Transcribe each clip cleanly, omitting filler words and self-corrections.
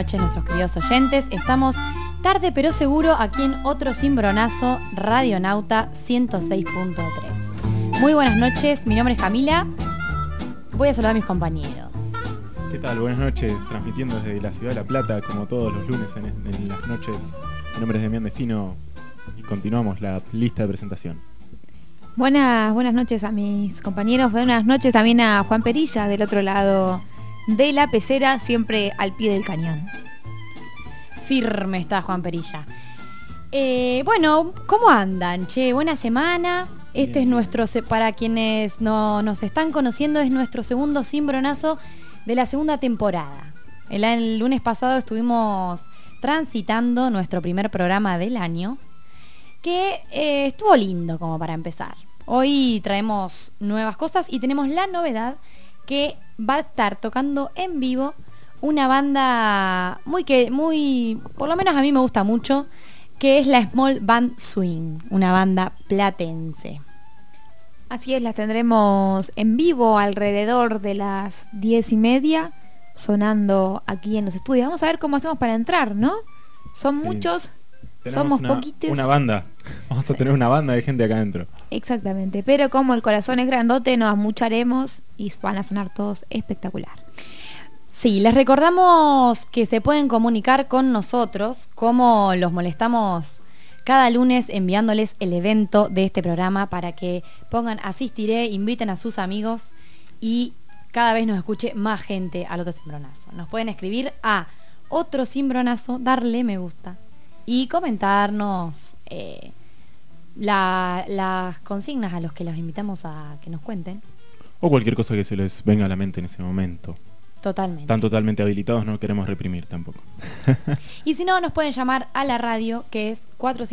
noches, nuestros queridos oyentes. Estamos tarde pero seguro aquí en otro cimbronazo, Radionauta 106.3. Muy buenas noches, mi nombre es Camila. Voy a saludar a mis compañeros. ¿Qué tal? Buenas noches, transmitiendo desde la ciudad de La Plata, como todos los lunes en las noches. Mi nombre es Demián Defino y continuamos la lista de presentación. Buenas noches a mis compañeros, buenas noches también a Juan Perilla del otro lado de la pecera, siempre al pie del cañón. Firme está Juan Perilla. Bueno, ¿cómo andan? Che, buena semana. Este es nuestro, para quienes no nos están conociendo, es nuestro segundo cimbronazo de la segunda temporada. El lunes pasado estuvimos transitando nuestro primer programa del año, que estuvo lindo como para empezar. Hoy traemos nuevas cosas y tenemos la novedad que va a estar tocando en vivo una banda muy, por lo menos a mí me gusta mucho, que es la Small Band Swing, una banda platense. Así es, las tendremos en vivo alrededor de las 10:30, sonando aquí en los estudios. Vamos a ver cómo hacemos para entrar, ¿no? Son muchos, somos poquitos. Una banda, vamos a tener una banda de gente acá adentro. Exactamente, pero como el corazón es grandote, nos amucharemos y van a sonar todos espectacular. Sí, les recordamos que se pueden comunicar con nosotros, como los molestamos cada lunes enviándoles el evento de este programa para que pongan asistiré, inviten a sus amigos y cada vez nos escuche más gente al otro cimbronazo. Nos pueden escribir a otro cimbronazo, darle me gusta y comentarnos las consignas a los que los invitamos a que nos cuenten. O cualquier cosa que se les venga a la mente en ese momento. Totalmente. Están totalmente habilitados, no queremos reprimir tampoco. Y si no, nos pueden llamar a la radio, que es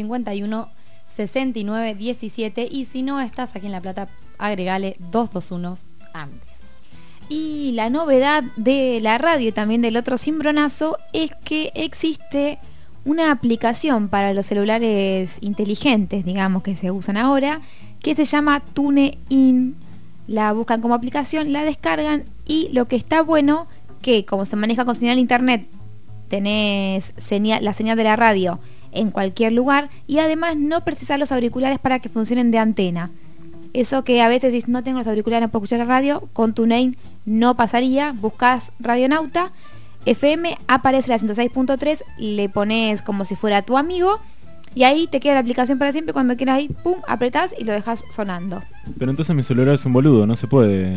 451-6917. Y si no estás aquí en La Plata, agregale 221 antes. Y la novedad de la radio y también del otro cimbronazo es que existe una aplicación para los celulares inteligentes, digamos, que se usan ahora, que se llama TuneIn. La buscan como aplicación, la descargan y lo que está bueno, que como se maneja con señal internet, tenés la señal de la radio en cualquier lugar y además no precisas los auriculares para que funcionen de antena. Eso que a veces dices, no tengo los auriculares, no puedo escuchar la radio, con TuneIn no pasaría. Buscas Radionauta FM, aparece la 106.3, le pones como si fuera tu amigo y ahí te queda la aplicación para siempre. Cuando quieras ahí, pum, apretás y lo dejas sonando. Pero entonces mi celular es un boludo, no se puede.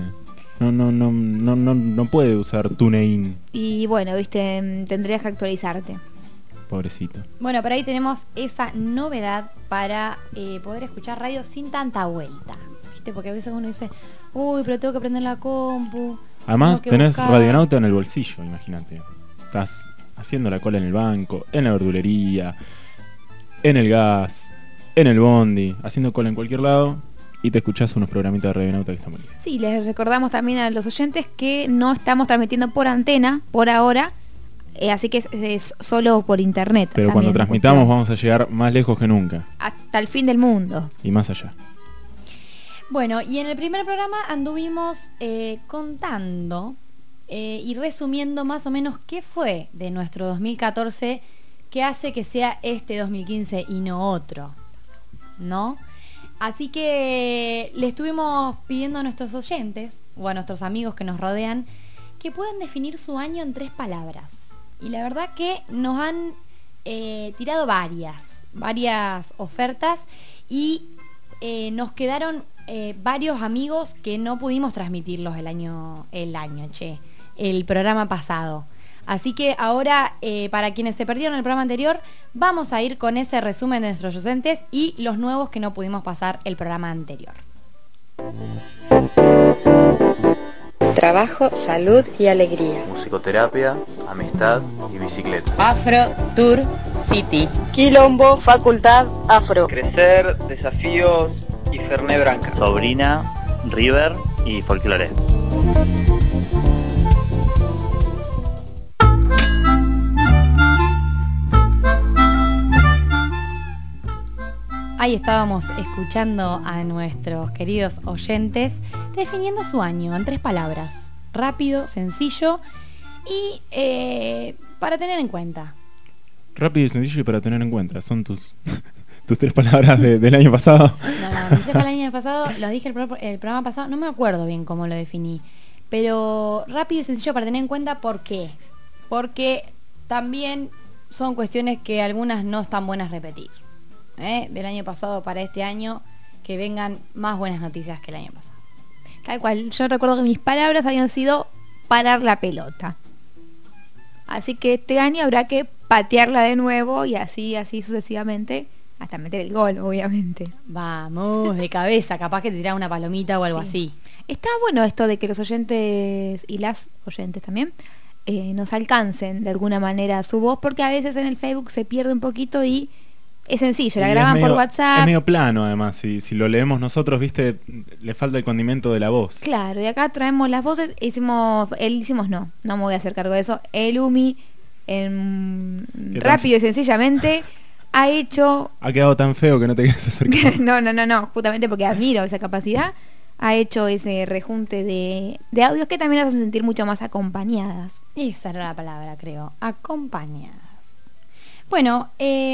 No puede usar TuneIn. Y bueno, viste, tendrías que actualizarte. Pobrecito. Bueno, por ahí tenemos esa novedad para poder escuchar radio sin tanta vuelta, ¿viste? Porque a veces uno dice, uy, pero tengo que prender la compu. Además tenés Radionauta en el bolsillo, imagínate. Estás haciendo la cola en el banco, en la verdulería, en el gas, en el bondi, haciendo cola en cualquier lado y te escuchás unos programitas de Radionauta que están buenísimos. Sí, les recordamos también a los oyentes que no estamos transmitiendo por antena por ahora, así que es solo por internet. Pero cuando transmitamos vamos a llegar más lejos que nunca. Hasta el fin del mundo. Y más allá. Bueno, y en el primer programa anduvimos contando y resumiendo más o menos qué fue de nuestro 2014 que hace que sea este 2015 y no otro, ¿no? Así que le estuvimos pidiendo a nuestros oyentes o a nuestros amigos que nos rodean que puedan definir su año en 3 palabras. Y la verdad que nos han tirado varias ofertas y nos quedaron varios amigos que no pudimos transmitirlos el programa pasado. Así que ahora, para quienes se perdieron el programa anterior, vamos a ir con ese resumen de nuestros oyentes y los nuevos que no pudimos pasar el programa anterior. Trabajo, salud y alegría. Musicoterapia, amistad y bicicleta. Afro Tour City. Quilombo, facultad, afro. Crecer, desafíos y Fernet Branca. Sobrina, River y folclore. Ahí estábamos escuchando a nuestros queridos oyentes definiendo su año en 3 palabras. Rápido, sencillo y para tener en cuenta. Rápido y sencillo y para tener en cuenta. Son tus 3 palabras del año pasado. No, mis 3 para el año pasado, los dije el programa pasado, no me acuerdo bien cómo lo definí. Pero rápido y sencillo para tener en cuenta, ¿por qué? Porque también son cuestiones que algunas no están buenas repetir. Del año pasado para este año, que vengan más buenas noticias que el año pasado. Tal cual, yo recuerdo que mis palabras habían sido parar la pelota. Así que este año habrá que patearla de nuevo y así sucesivamente, hasta meter el gol, obviamente. Vamos, de cabeza, capaz que te tirás una palomita o algo así. Está bueno esto de que los oyentes y las oyentes también nos alcancen de alguna manera su voz, porque a veces en el Facebook se pierde un poquito y es sencillo, la graban por WhatsApp. Es medio plano además, si lo leemos nosotros, viste, le falta el condimento de la voz. Claro, y acá traemos las voces, no me voy a hacer cargo de eso. El Umi, rápido y sencillamente, ha quedado tan feo que no te quieres acercar. No, justamente porque admiro esa capacidad. Ha hecho ese rejunte de audios que también las hacen sentir mucho más acompañadas. Esa era la palabra, creo, acompañadas. Bueno,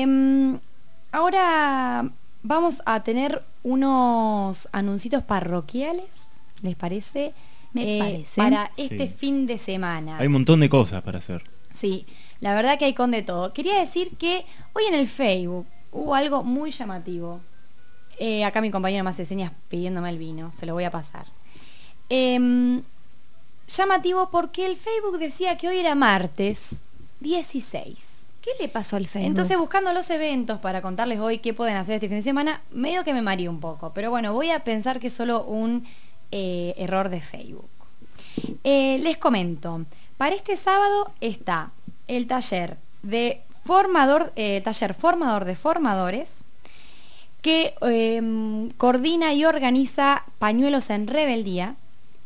ahora vamos a tener unos anuncios parroquiales, ¿les parece? Me parece. Para este fin de semana. Hay un montón de cosas para hacer. Sí, la verdad que hay con de todo. Quería decir que hoy en el Facebook hubo algo muy llamativo. Acá mi compañero me hace señas pidiéndome el vino, se lo voy a pasar. Llamativo porque el Facebook decía que hoy era martes 16. ¿Qué le pasó al Facebook? Entonces, buscando los eventos para contarles hoy qué pueden hacer este fin de semana, medio que me mareé un poco. Pero bueno, voy a pensar que es solo un error de Facebook. Les comento, para este sábado está el taller formador de formadores, que coordina y organiza Pañuelos en Rebeldía.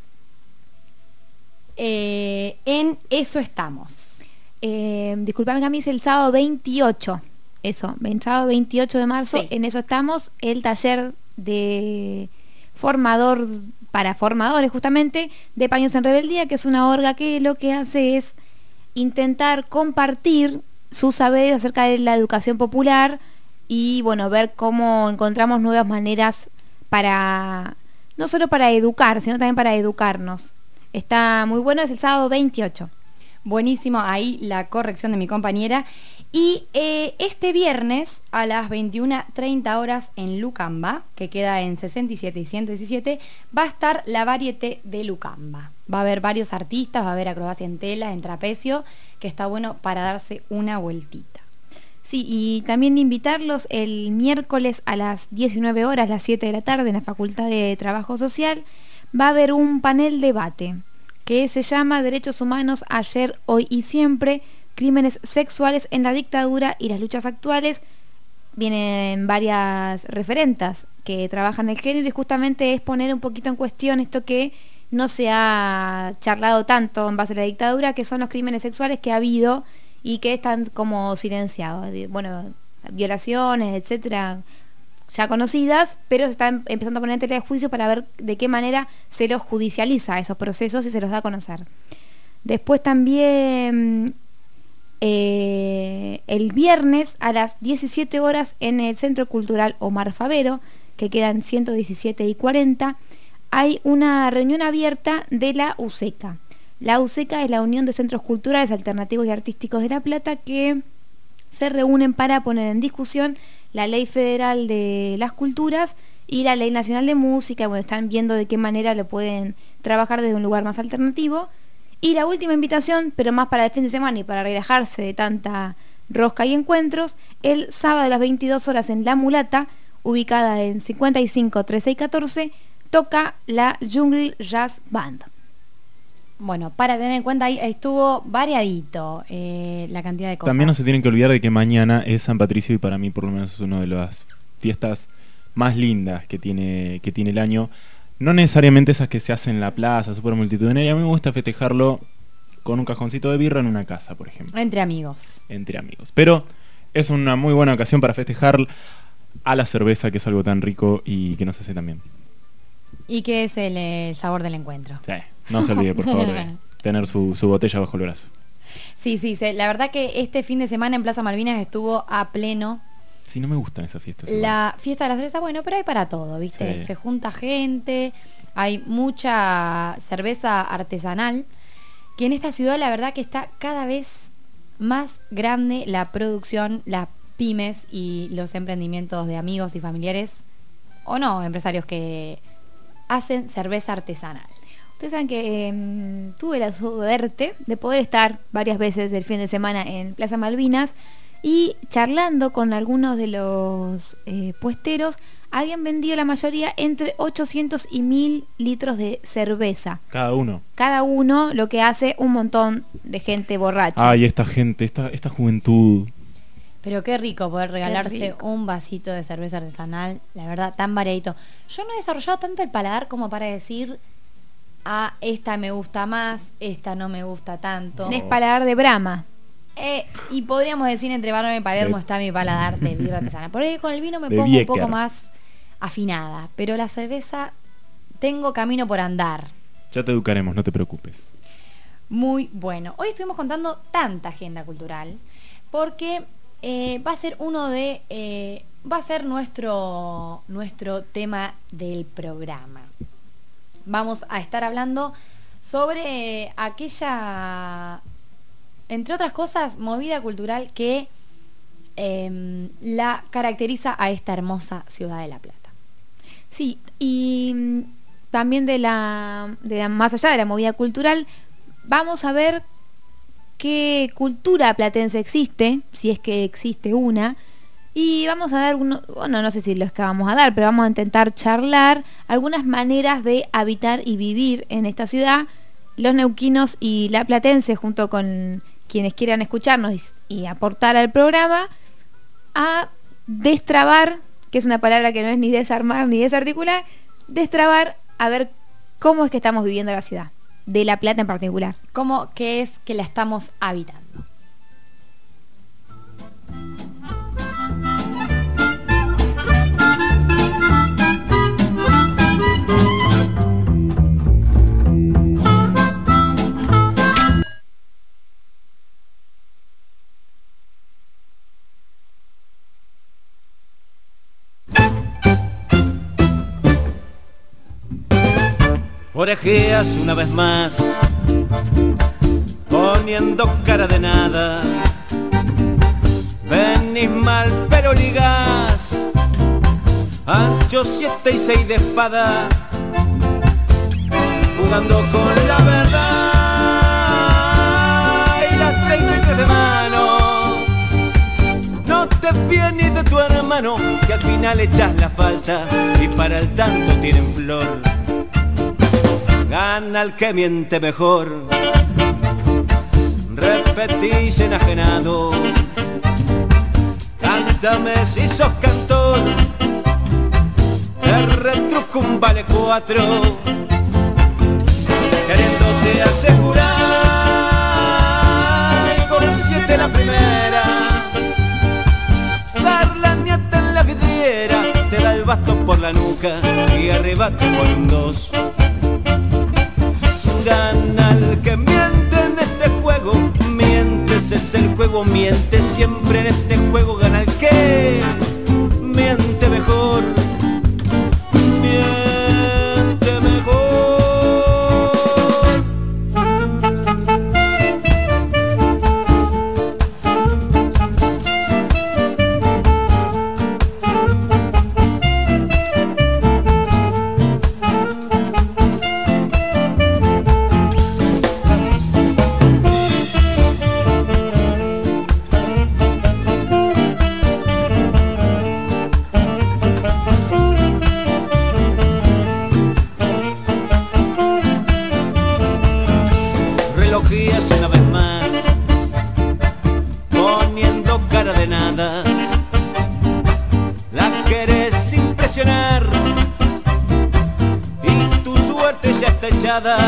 En Eso Estamos. Disculpame, Cami, es el sábado 28. Eso, el sábado 28 de marzo, sí. En Eso Estamos, el taller de formador para formadores, justamente, de Pañuelos en Rebeldía, que es una orga que lo que hace es intentar compartir sus saberes acerca de la educación popular y, bueno, ver cómo encontramos nuevas maneras para, no solo para educar, sino también para educarnos. Está muy bueno, es el sábado 28. Buenísimo, ahí la corrección de mi compañera. Y este viernes a las 21:30 horas en Lucamba, que queda en 67 y 117, va a estar la Varieté de Lucamba. Va a haber varios artistas, va a haber acrobacia en tela, en trapecio, que está bueno para darse una vueltita. Sí, y también invitarlos el miércoles a las 19 horas, las 7 de la tarde, en la Facultad de Trabajo Social, va a haber un panel debate que se llama Derechos Humanos ayer, hoy y siempre, crímenes sexuales en la dictadura y las luchas actuales. Vienen varias referentas que trabajan el género y justamente es poner un poquito en cuestión esto que no se ha charlado tanto en base a la dictadura, que son los crímenes sexuales que ha habido y que están como silenciados. Bueno, violaciones, etcétera, ya conocidas, pero se están empezando a poner en tela de juicio para ver de qué manera se los judicializa esos procesos y se los da a conocer. Después también el viernes a las 17 horas en el Centro Cultural Omar Favero, que quedan 117 y 40, hay una reunión abierta de la UCECA. La UCECA es la Unión de Centros Culturales Alternativos y Artísticos de La Plata, que se reúnen para poner en discusión la Ley Federal de las Culturas y la Ley Nacional de Música. Bueno, están viendo de qué manera lo pueden trabajar desde un lugar más alternativo. Y la última invitación, pero más para el fin de semana y para relajarse de tanta rosca y encuentros, el sábado a las 22 horas en La Mulata, ubicada en 55, 13 y 14, toca la Jungle Jazz Band. Bueno, para tener en cuenta, ahí estuvo variadito la cantidad de cosas. También no se tienen que olvidar de que mañana es San Patricio y para mí por lo menos es una de las fiestas más lindas que tiene el año. No necesariamente esas que se hacen en la plaza, súper multitudinaria. A mí me gusta festejarlo con un cajoncito de birra en una casa, por ejemplo. Entre amigos. Pero es una muy buena ocasión para festejar a la cerveza, que es algo tan rico y que nos hace tan bien. Y que es el sabor del encuentro. Sí, no se olvide, por favor, de tener su botella bajo el brazo. Sí, la verdad que este fin de semana en Plaza Malvinas estuvo a pleno. Sí, no me gustan esas fiestas. La fiesta de la cerveza, bueno, pero hay para todo, ¿viste? Sí. Se junta gente, hay mucha cerveza artesanal, que en esta ciudad la verdad que está cada vez más grande la producción, las pymes y los emprendimientos de amigos y familiares, o no, empresarios que hacen cerveza artesanal. Ustedes saben que tuve la suerte de poder estar varias veces el fin de semana en Plaza Malvinas y charlando con algunos de los puesteros, habían vendido la mayoría entre 800 y 1000 litros de cerveza. Cada uno. Cada uno, lo que hace un montón de gente borracha. Ay, esta gente, esta juventud. Pero qué rico poder regalarse rico. un vasito de cerveza artesanal, la verdad, tan variadito. Yo no he desarrollado tanto el paladar como para decir, esta me gusta más, esta no me gusta tanto. Es paladar de Brahma. Y podríamos decir entre Barba y Palermo está mi paladar de birra artesanal. Por ahí con el vino me De pongo Bieker. un poco más afinada, pero la cerveza tengo camino por andar. Ya te educaremos, no te preocupes. Muy bueno. Hoy estuvimos contando tanta agenda cultural porque va a ser nuestro tema del programa. Vamos a estar hablando sobre aquella, entre otras cosas, movida cultural que la caracteriza a esta hermosa ciudad de La Plata. Sí, y también de la más allá de la movida cultural, vamos a ver qué cultura platense existe, si es que existe una, y vamos a dar no sé si los que vamos a dar, pero vamos a intentar charlar algunas maneras de habitar y vivir en esta ciudad, los neuquinos y la platense, junto con quienes quieran escucharnos y aportar al programa, a destrabar, que es una palabra que no es ni desarmar ni desarticular, destrabar a ver cómo es que estamos viviendo la ciudad, de La Plata en particular. ¿Cómo que es que la estamos habitando? Orejeas una vez más, poniendo cara de nada. Venís mal pero ligás, ancho 7 y 6 de espada, jugando con la verdad y las 33 de mano. No te fíes ni de tu hermano, que al final echas la falta y para el tanto tienen flor. Gana el que miente mejor, repetís enajenado. Cántame si sos cantor, te retruco un vale 4, queriéndote asegurar y con 7 la primera. Dar la nieta en la vidriera, te da el bastón por la nuca y arrebate por un 2. Gana el que miente en este juego, mientes es el juego, miente siempre en este juego. Gana el que miente mejor, miente mejor. Relojías una vez más, poniendo cara de nada. La querés impresionar y tu suerte ya está echada,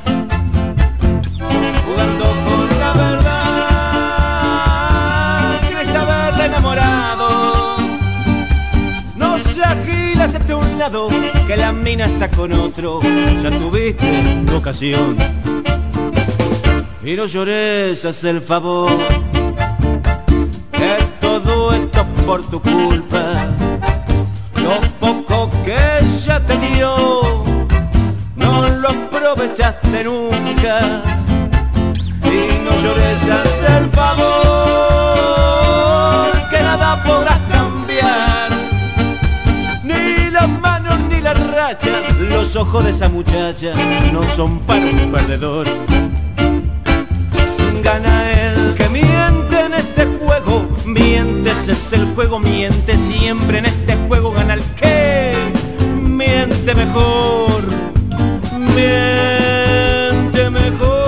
jugando con la verdad. Crees haberla enamorado, no seas gil, hacete a un lado, que la mina está con otro. Ya tuviste tu ocasión y no llores, haz el favor, que todo esto es por tu culpa. Lo poco que ella te dio no lo aprovechaste nunca, y no llores, haz el favor, que nada podrás cambiar, ni las manos ni la racha. Los ojos de esa muchacha no son para un perdedor. Gana el que miente en este juego, mientes es el juego, miente siempre en este juego. Gana el que miente mejor, miente mejor.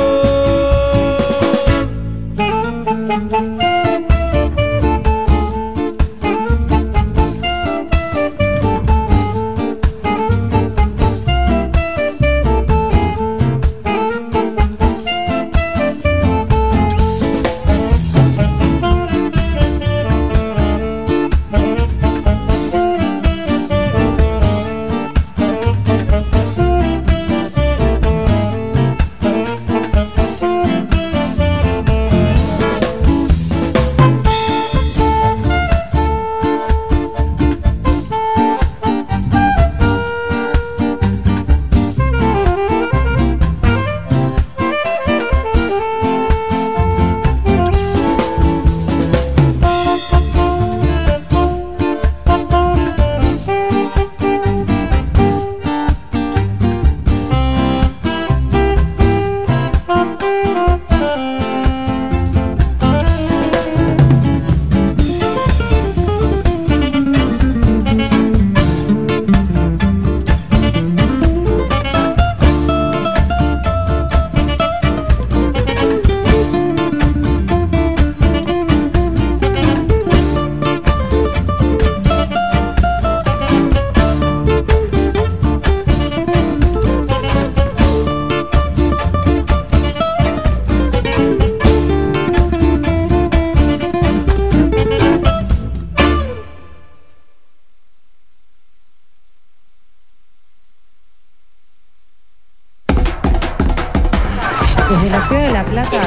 Desde la ciudad de La Plata,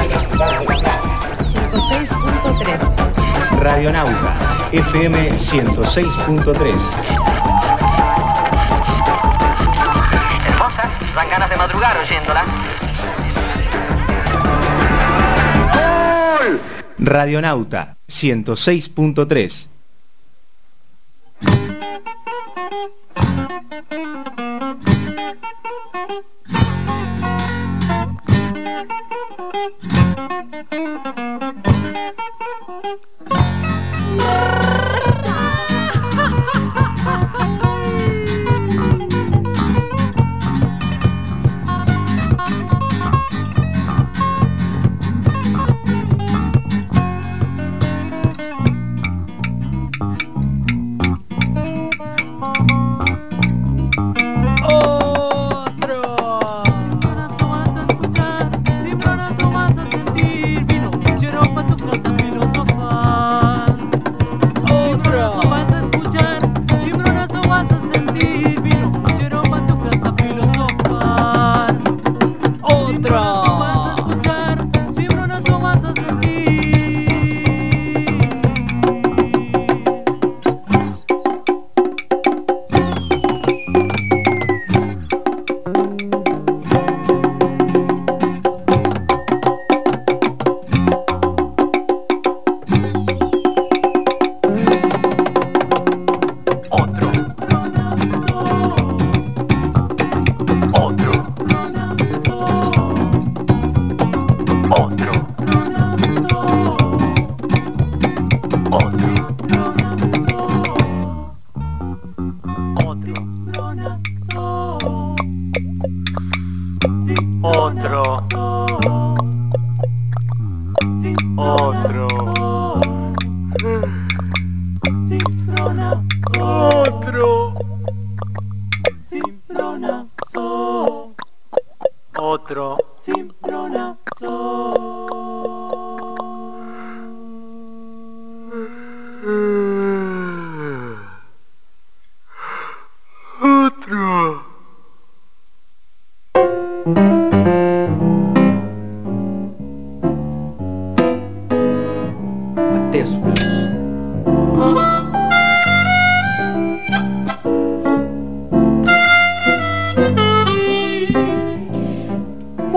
106.3. Radionauta, FM 106.3. Hermosa, dan ganas de madrugar oyéndola. Radionauta, 106.3.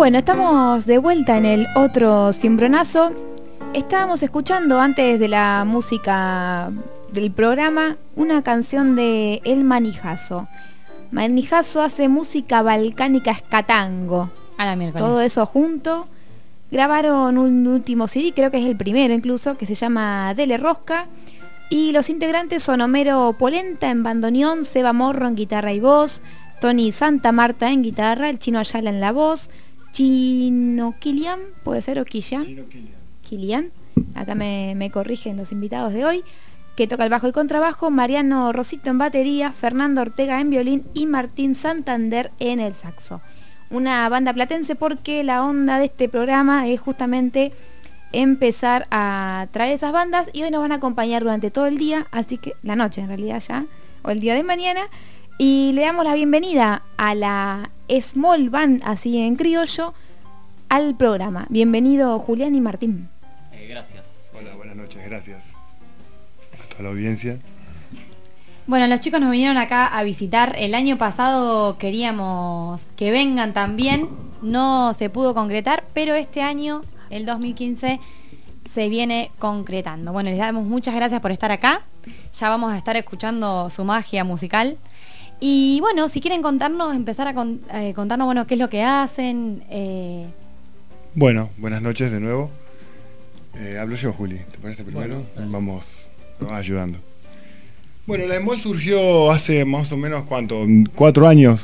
Bueno, estamos de vuelta en el otro cimbronazo. Estábamos escuchando antes de la música del programa una canción de El Manijazo. Manijazo hace música balcánica escatango. A la miércoles. Todo eso junto. Grabaron un último CD, creo que es el primero incluso, que se llama Dele Rosca. Y los integrantes son Homero Polenta en bandoneón, Seba Morro en guitarra y voz, Tony Santa Marta en guitarra, el Chino Ayala en la voz, Chino Kilian, puede ser, o Kilian. Kilian, acá me corrigen los invitados de hoy, que toca el bajo y contrabajo, Mariano Rosito en batería, Fernando Ortega en violín y Martín Santander en el saxo. Una banda platense porque la onda de este programa es justamente empezar a traer esas bandas y hoy nos van a acompañar durante todo el día, así que la noche en realidad ya, o el día de mañana, y le damos la bienvenida a la Small Band, así en criollo, al programa. Bienvenido Julián y Martín. Gracias. Hola, buenas noches, gracias a toda la audiencia. Bueno, los chicos nos vinieron acá a visitar. El año pasado queríamos que vengan también, no se pudo concretar, pero este año, el 2015, se viene concretando. Bueno, les damos muchas gracias por estar acá. Ya vamos a estar escuchando su magia musical. Y bueno, si quieren contarnos, empezar a contarnos, bueno, qué es lo que hacen. Bueno, buenas noches de nuevo. Hablo yo, Juli, ¿te parece primero? Bueno, vamos ayudando. Bueno, la Small surgió hace más o menos, ¿cuánto? 4 años.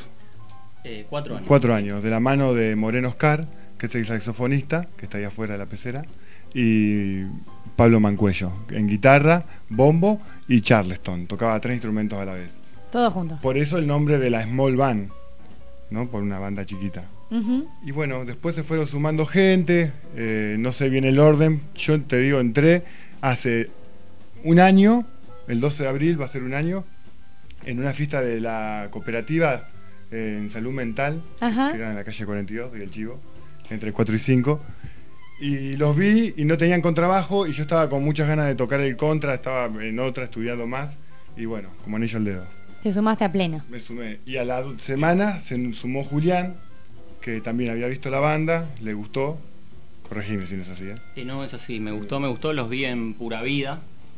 4 años. 4 años, de la mano de Moreno Oscar, que es el saxofonista, que está ahí afuera de la pecera, y Pablo Mancuello, en guitarra, bombo y charleston. Tocaba 3 instrumentos a la vez. Todos juntos. Por eso el nombre de la Small Band, ¿no? Por una banda chiquita. Uh-huh. Y bueno, después se fueron sumando gente, no sé bien el orden. Yo te digo, entré hace un año, el 12 de abril va a ser un año, en una fiesta de la cooperativa en salud mental, Ajá. que era en la calle 42 y el Chivo, entre 4 y 5. Y los vi y no tenían contrabajo y yo estaba con muchas ganas de tocar el contra, estaba en otra estudiando más y bueno, como anillo al dedo. Te sumaste a pleno. Me sumé. Y a la semana se sumó Julián, que también había visto la banda, le gustó. Corregime si no es así, ¿eh? No, es así, me gustó, los vi en Pura Vida.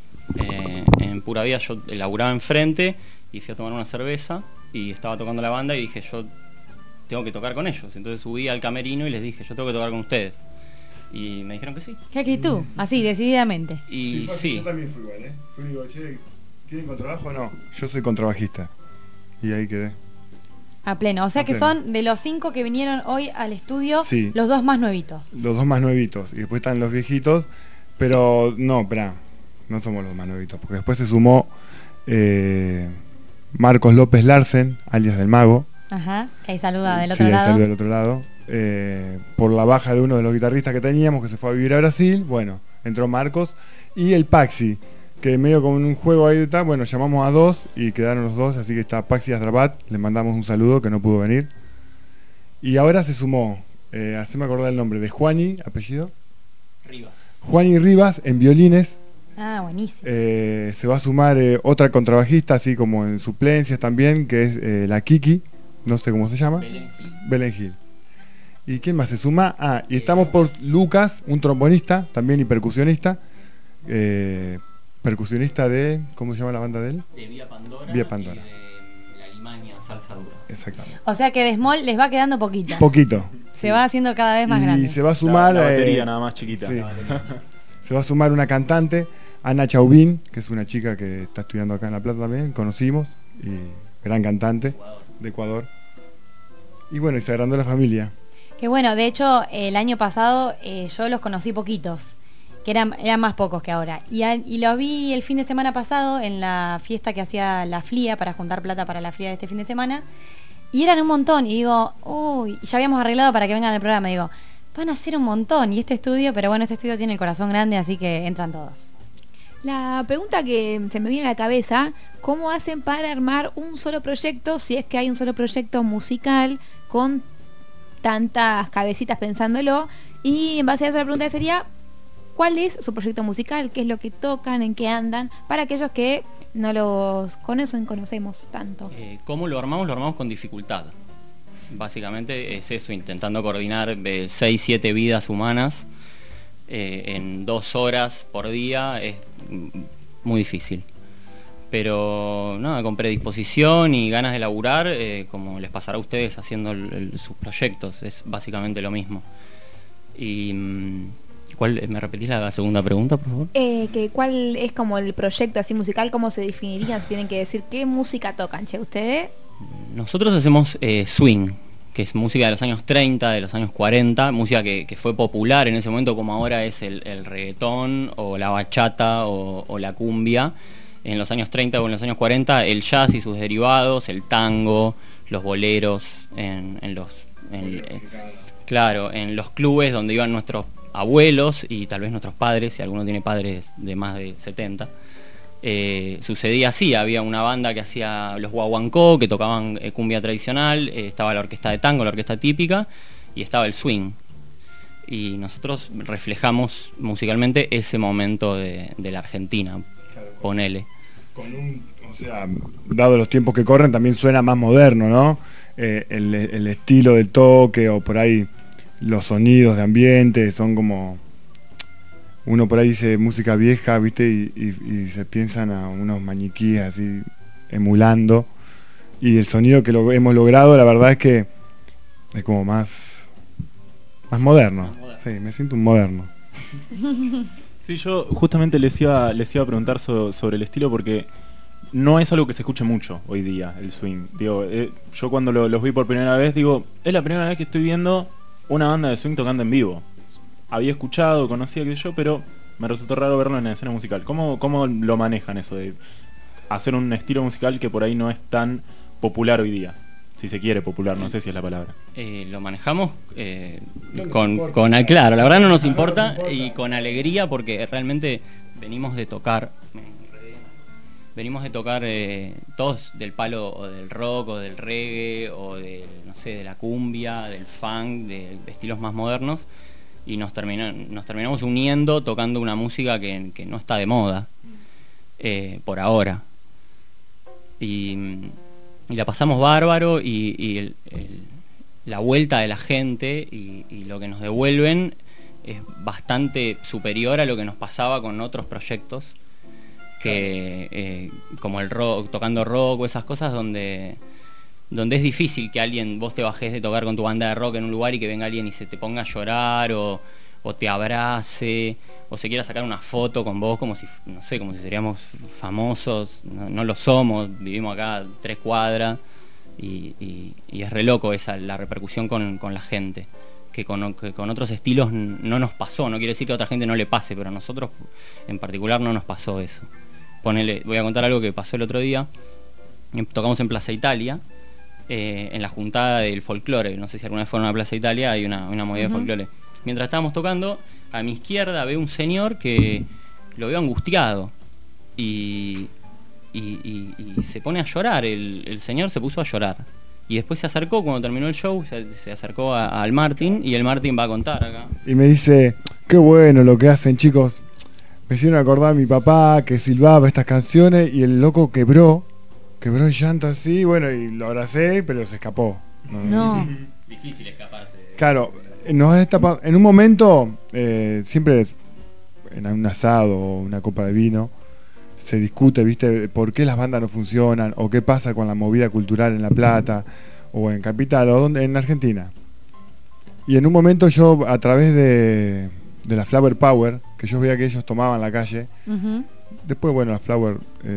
En Pura Vida yo laburaba enfrente y fui a tomar una cerveza y estaba tocando la banda y dije, yo tengo que tocar con ellos. Entonces subí al camerino y les dije, yo tengo que tocar con ustedes. Y me dijeron que sí. ¿Qué actitud? Así, decididamente. Y sí. Yo también fui igual, ¿eh? Fui y digo, che, ¿tienen contrabajo o no? Yo soy contrabajista. Y ahí quedé. A pleno. O sea A que pleno. son de los 5 que vinieron hoy al estudio, Sí. los 2 más nuevitos. Los 2 más nuevitos. Y después están los viejitos. Pero no, esperá. No somos los más nuevitos. Porque después se sumó Marcos López Larsen, alias del Mago. Ajá, que ahí saluda del Sí, otro lado. saluda del otro lado. Por la baja de uno de los guitarristas que teníamos, que se fue a vivir a Brasil. Bueno, entró Marcos. Y el Paxi, que medio como en un juego ahí está, bueno, llamamos a 2 y quedaron los 2, así que está Paxi Astrabat, le mandamos un saludo que no pudo venir. Y ahora se sumó, haceme acordar el nombre, de Juani, apellido. Rivas. Juani Rivas en violines. Ah, buenísimo. Se va a sumar otra contrabajista, así como en suplencias también, que es la Kiki, no sé cómo se llama. Belén Gil. ¿Y quién más se suma? Ah, y estamos por Lucas, un trombonista, también y percusionista. Percusionista de, ¿cómo se llama la banda de él? De Vía Pandora. Vía Pandora. Y de la Limaña Salsa Dura. Exactamente. O sea que de Small les va quedando poquito. Poquito. Se va haciendo cada vez más Y grande. se va a sumar la batería nada más chiquita. Sí. Se va a sumar una cantante, Ana Chauvin, que es una chica que está estudiando acá en La Plata también, conocimos, y gran cantante de Ecuador. Y bueno, y se agrandó la familia. Que bueno, de hecho, el año pasado yo los conocí poquitos, que eran más pocos que ahora. Y los vi el fin de semana pasado en la fiesta que hacía la FLIA, para juntar plata para la FLIA de este fin de semana. Y eran un montón. Y digo, uy, ya habíamos arreglado para que vengan al programa. Y digo, van a ser un montón. Y este estudio, pero bueno, este estudio tiene el corazón grande, así que entran todos. La pregunta que se me viene a la cabeza, ¿cómo hacen para armar un solo proyecto, si es que hay un solo proyecto musical con tantas cabecitas pensándolo? Y en base a eso la pregunta sería, ¿cuál es su proyecto musical? ¿Qué es lo que tocan? ¿En qué andan? Para aquellos que no los conocemos tanto. ¿Cómo lo armamos? Lo armamos con dificultad. Básicamente es eso, intentando coordinar 6-7 vidas humanas en 2 horas por día es muy difícil. Pero nada, con predisposición y ganas de laburar, como les pasará a ustedes haciendo sus proyectos, es básicamente lo mismo. Y ¿me repetís la segunda pregunta, por favor? ¿Cuál es como el proyecto así musical? ¿Cómo se definirían? Si tienen que decir qué música tocan, che, ustedes. Nosotros hacemos swing, que es música de los años 30, de los años 40, música que fue popular en ese momento, como ahora es el reggaetón o la bachata o la cumbia. En los años 30 o en los años 40, el jazz y sus derivados, el tango, los boleros, en los clubes donde iban nuestros abuelos y tal vez nuestros padres, si alguno tiene padres de más de 70. Sucedía así, había una banda que hacía los guaguancó, que tocaban cumbia tradicional, estaba la orquesta de tango, la orquesta típica, y estaba el swing. Y nosotros reflejamos musicalmente ese momento de la Argentina, ponele. O sea, dado los tiempos que corren, también suena más moderno, ¿no? El estilo del toque o por ahí los sonidos de ambiente son como... Uno por ahí dice música vieja, ¿viste? Y se piensan a unos maniquíes así emulando. Y el sonido que hemos logrado, la verdad es que es como más moderno. Sí, me siento un moderno. Sí, yo justamente les iba a preguntar sobre el estilo porque no es algo que se escuche mucho hoy día, el swing. Digo, yo cuando los vi por primera vez, digo, es la primera vez que estoy viendo una banda de swing tocando en vivo. Había escuchado, conocía que yo, pero me resultó raro verlo en la escena musical. ¿Cómo lo manejan eso de hacer un estilo musical que por ahí no es tan popular hoy día? Si se quiere popular, no sé si es la palabra. Lo manejamos claro, la verdad no nos importa y con alegría porque realmente venimos de tocar todos del palo o del rock o del reggae o de la cumbia, del funk, de estilos más modernos y nos terminamos uniendo tocando una música que no está de moda por ahora. Y la pasamos bárbaro y la vuelta de la gente y lo que nos devuelven es bastante superior a lo que nos pasaba con otros proyectos que como el rock, tocando rock o esas cosas donde es difícil que vos te bajes de tocar con tu banda de rock en un lugar y que venga alguien y se te ponga a llorar o te abrace o se quiera sacar una foto con vos como si seríamos famosos. No lo somos, vivimos acá 3 cuadras y es re loco la repercusión con la gente que con otros estilos no nos pasó. No quiere decir que a otra gente no le pase, pero a nosotros en particular no nos pasó eso. Voy a contar algo que pasó el otro día. Tocamos en Plaza Italia, en la juntada del folclore. No sé si alguna vez fueron a Plaza Italia, hay una movida de folclore. Mientras estábamos tocando, a mi izquierda veo un señor que lo veo angustiado y se pone a llorar. El señor se puso a llorar y después se acercó, cuando terminó el show, se acercó al Martín y el Martín va a contar acá. Y me dice, qué bueno lo que hacen, chicos. Me hicieron acordar a mi papá que silbaba estas canciones y el loco quebró en llanto así, bueno, y lo abracé, pero se escapó. No. Difícil escaparse. Claro, en un momento, siempre en un asado o una copa de vino, se discute, ¿viste? ¿Por qué las bandas no funcionan? ¿O qué pasa con la movida cultural en La Plata? ¿O en Capital? ¿O en Argentina? Y en un momento yo, a través de la Flower Power, que yo veía que ellos tomaban la calle, después, bueno, la Flower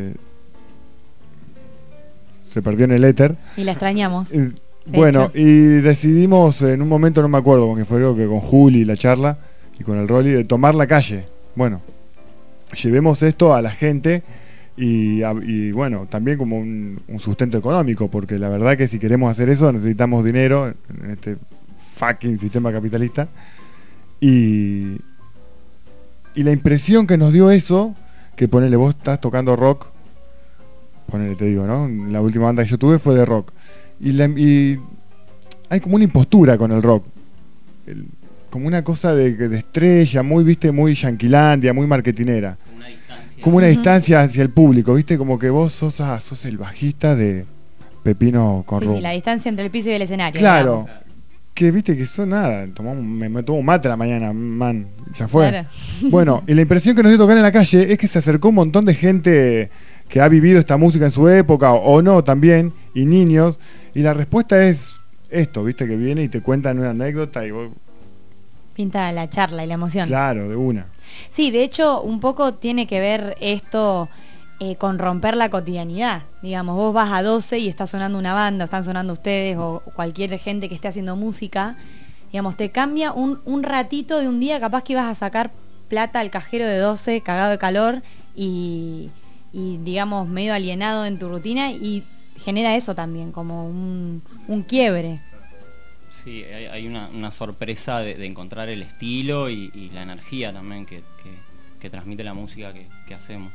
se perdió en el éter. Y la extrañamos. Bueno, y decidimos en un momento, no me acuerdo con qué fue, creo que con Juli, la charla, y con el Rolly, de tomar la calle. Bueno, llevemos esto a la gente y bueno, también como un sustento económico, porque la verdad que si queremos hacer eso necesitamos dinero en este fucking sistema capitalista. Y la impresión que nos dio eso, que ponele, vos estás tocando rock, ponele, te digo, ¿no? La última banda que yo tuve fue de rock. Y hay como una impostura con el rock. Como una cosa de estrella, muy, viste, muy yanquilandia, muy marketinera. Como una distancia hacia el público, viste, como que vos sos el bajista de pepino con rum. Sí, la distancia entre el piso y el escenario. Claro. digamos. Que viste que son nada, me tomo un mate a la mañana, man, ya fue. Claro. Bueno, y la impresión que nos dio tocar en la calle es que se acercó un montón de gente que ha vivido esta música en su época o no también, y niños, y la respuesta es esto, viste, que viene y te cuentan una anécdota y vos... Pinta la charla y la emoción. Claro, de una. Sí, de hecho, un poco tiene que ver esto con romper la cotidianidad. Digamos, vos vas a 12 y está sonando una banda, o están sonando ustedes, o cualquier gente que esté haciendo música. Digamos, te cambia un ratito de un día, capaz que ibas a sacar plata al cajero de 12, cagado de calor, y digamos, medio alienado en tu rutina, y genera eso también, como un quiebre. Sí, hay una sorpresa de encontrar el estilo y la energía también que transmite la música que hacemos.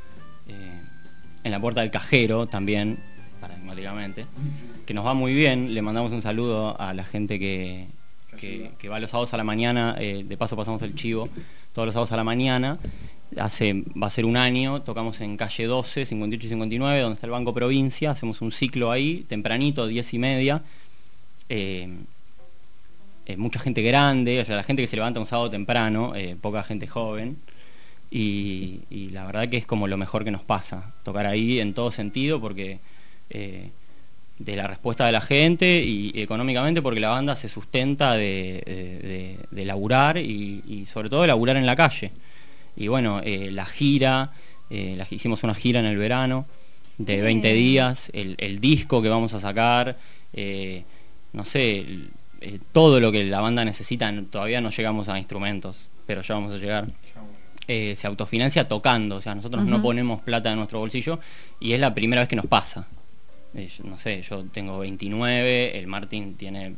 En la puerta del cajero también, paradigmáticamente, que nos va muy bien. Le mandamos un saludo a la gente que va los sábados a la mañana, de paso pasamos el chivo, todos los sábados a la mañana. Va a ser un año, tocamos en calle 12, 58 y 59, donde está el Banco Provincia, hacemos un ciclo ahí, tempranito, 10:30. Mucha gente grande, o sea, la gente que se levanta un sábado temprano, poca gente joven, y la verdad que es como lo mejor que nos pasa, tocar ahí en todo sentido, porque de la respuesta de la gente y económicamente, porque la banda se sustenta de laburar y sobre todo de laburar en la calle. Y bueno, la gira, hicimos una gira en el verano de 20 días, el disco que vamos a sacar, no sé, todo lo que la banda necesita. Todavía no llegamos a instrumentos, pero ya vamos a llegar. Se autofinancia tocando, o sea, nosotros no ponemos plata en nuestro bolsillo, y es la primera vez que nos pasa. No sé, yo tengo 29, el Martín tiene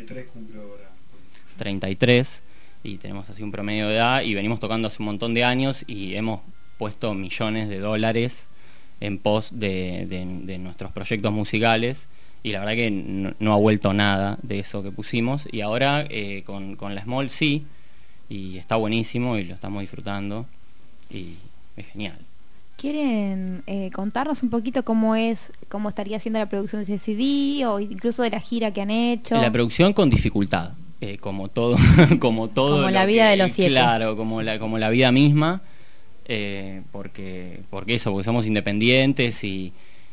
33, y tenemos así un promedio de edad, y venimos tocando hace un montón de años y hemos puesto millones de dólares en pos de nuestros proyectos musicales, y la verdad que no ha vuelto nada de eso que pusimos, y ahora con la Small sí, y está buenísimo y lo estamos disfrutando y es genial. ¿Quieren contarnos un poquito cómo estaría siendo la producción de ese CD o incluso de la gira que han hecho? La producción con dificultad, como todo como la vida de los 7. Claro, como la vida misma, porque somos independientes y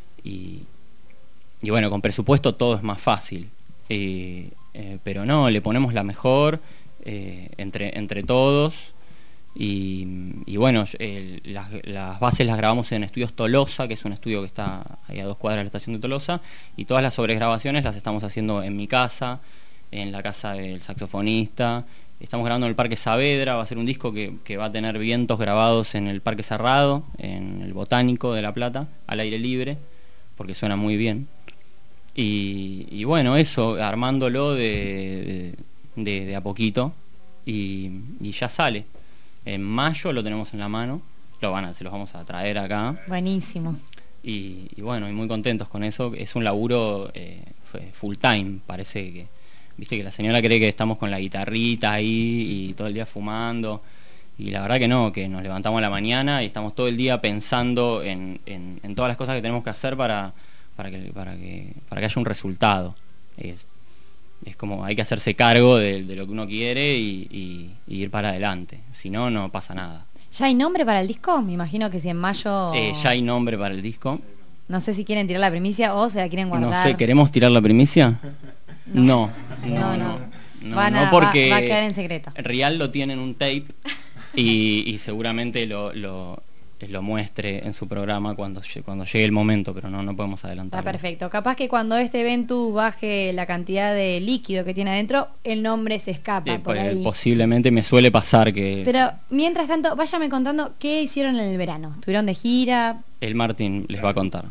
bueno, con presupuesto todo es más fácil, pero no, le ponemos la mejor entre todos, y bueno, las bases las grabamos en Estudios Tolosa, que es un estudio que está ahí a 2 cuadras de la estación de Tolosa, y todas las sobregrabaciones las estamos haciendo en mi casa, en la casa del saxofonista. Estamos grabando en el Parque Saavedra, va a ser un disco que va a tener vientos grabados en el Parque Cerrado, en el Botánico de La Plata, al aire libre, porque suena muy bien. Y bueno, eso, armándolo de a poquito, y ya sale. En mayo lo tenemos en la mano, se los vamos a traer acá. Buenísimo. Y bueno, y muy contentos con eso. Es un laburo full time, parece que, viste, que la señora cree que estamos con la guitarrita ahí y todo el día fumando, y la verdad que no, que nos levantamos a la mañana y estamos todo el día pensando en todas las cosas que tenemos que hacer para que haya un resultado. Es como hay que hacerse cargo de lo que uno quiere y ir para adelante, si no, no pasa nada. ¿Ya hay nombre para el disco? Me imagino que si en mayo... Ya hay nombre para el disco. No sé si quieren tirar la primicia o se la quieren guardar. No sé, ¿queremos tirar la primicia? No, porque va a quedar en secreto. Real lo tiene en un tape y seguramente lo muestre en su programa cuando llegue el momento, pero no podemos adelantar. Está perfecto. Capaz que cuando este Ventus baje la cantidad de líquido que tiene adentro, el nombre se escapa por ahí. Posiblemente, me suele pasar que... Pero mientras tanto, váyame contando qué hicieron en el verano. ¿Estuvieron de gira? El Martín les va a contar.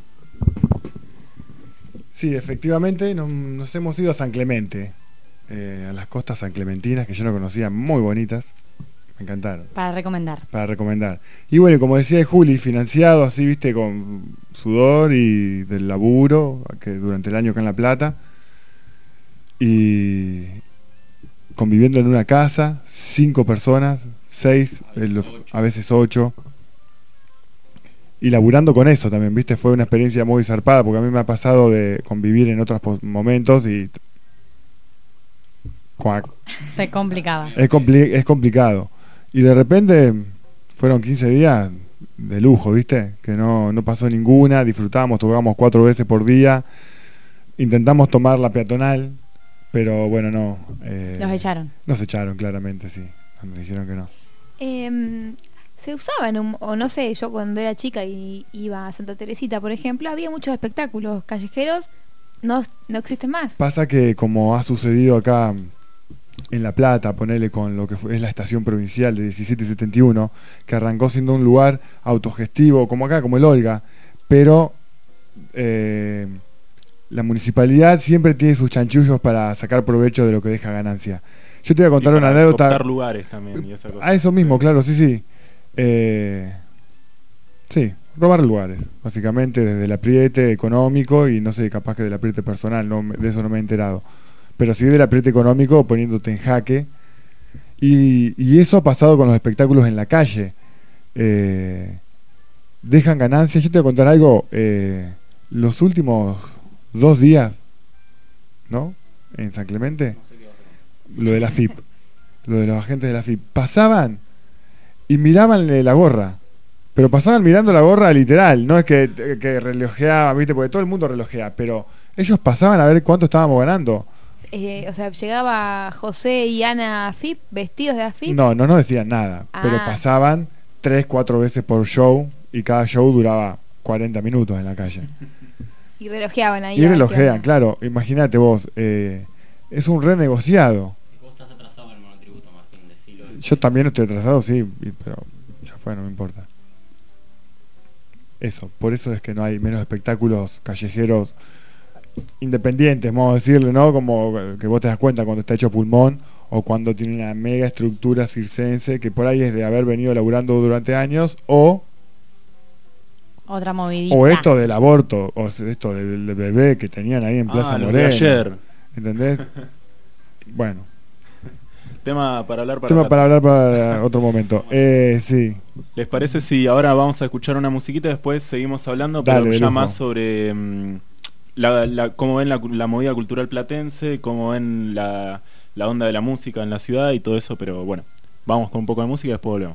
Sí, efectivamente nos hemos ido a San Clemente, a las costas sanclementinas, que yo no conocía, muy bonitas. Me encantaron. Para recomendar. Y bueno, como decía Juli, financiado así, viste, con sudor y del laburo, que durante el año acá en La Plata. Y conviviendo en una casa, 5 personas, 6, a veces 8. laburando con eso también, ¿viste? Fue una experiencia muy zarpada, porque a mí me ha pasado de convivir en otros momentos y... Se complicaba. Es complicado. Y de repente fueron 15 días de lujo, ¿viste? Que no pasó ninguna, disfrutamos, tocamos 4 veces por día, intentamos tomar la peatonal, pero bueno, no. Los echaron. Nos echaron, claramente, sí. Nos dijeron que no. Se usaban, o no sé, yo cuando era chica y iba a Santa Teresita, por ejemplo, había muchos espectáculos callejeros, no existen más. Pasa que como ha sucedido acá en La Plata, ponele con lo que es la estación provincial de 1771, que arrancó siendo un lugar autogestivo, como acá, como el Olga, pero la municipalidad siempre tiene sus chanchullos para sacar provecho de lo que deja ganancia. Yo te voy a contar una anécdota. Cooptar lugares también y esa cosa. A eso mismo, claro, sí. Sí, robar lugares, básicamente desde el apriete económico y no sé, capaz que del apriete personal, de eso no me he enterado. Pero sí del apriete económico poniéndote en jaque. Y eso ha pasado con los espectáculos en la calle. Dejan ganancias. Yo te voy a contar algo. Los últimos 2 días, ¿no? En San Clemente, lo de la FIP, lo de los agentes de la FIP, pasaban y miraban la gorra. Pero pasaban mirando la gorra literal. No es que relojeaban, ¿viste? Porque todo el mundo relojea. Pero ellos pasaban a ver cuánto estábamos ganando. O sea, llegaba José y Ana AFIP vestidos de AFIP. No decían nada, pero pasaban 3-4 veces por show y cada show duraba 40 minutos en la calle. Y relojeaban ahí. Y relojean, claro. Imagínate vos, es un renegociado. Vos estás atrasado en el monotributo, Martín, decilo. Yo también estoy atrasado, sí, pero ya fue, no me importa. Eso, por eso es que no hay menos espectáculos callejeros independientes, vamos a decirle, ¿no? Como que vos te das cuenta cuando está hecho pulmón o cuando tiene una mega estructura circense que por ahí es de haber venido laburando durante años o otra movidita. O esto del aborto, o esto del bebé que tenían ahí en Plaza Moreno. De ayer. ¿Entendés? Bueno. Tema para hablar para otro momento. Sí. ¿Les parece si ahora vamos a escuchar una musiquita y después seguimos hablando? Dale, pero ya más sobre cómo ven la movida cultural platense, cómo ven la onda de la música en la ciudad y todo eso, pero bueno, vamos con un poco de música y después volvemos.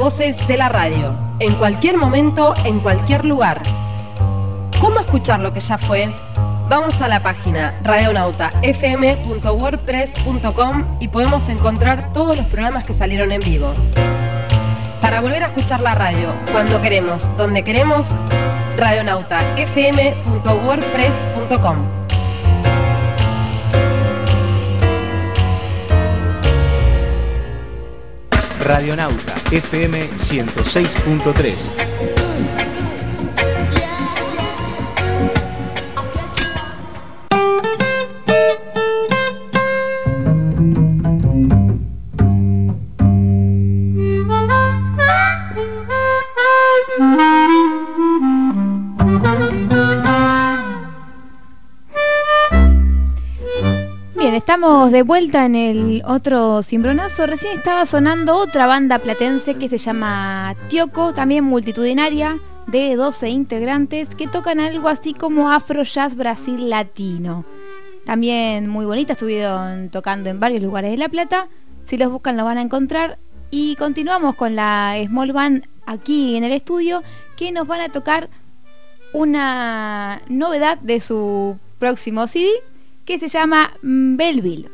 voces de la radio, en cualquier momento, en cualquier lugar. ¿Cómo escuchar lo que ya fue? Vamos a la página radionautafm.wordpress.com y podemos encontrar todos los programas que salieron en vivo. Para volver a escuchar la radio, cuando queremos, donde queremos, radionautafm.wordpress.com. Radionauta FM 106.3. Estamos de vuelta en el otro cimbronazo. Recién estaba sonando otra banda platense que se llama Tioco, también multitudinaria, de 12 integrantes que tocan algo así como Afro Jazz Brasil Latino. También muy bonita, estuvieron tocando en varios lugares de La Plata. Si los buscan lo van a encontrar. Y continuamos con la Small Band aquí en el estudio, que nos van a tocar una novedad de su próximo CD, que se llama Belleville.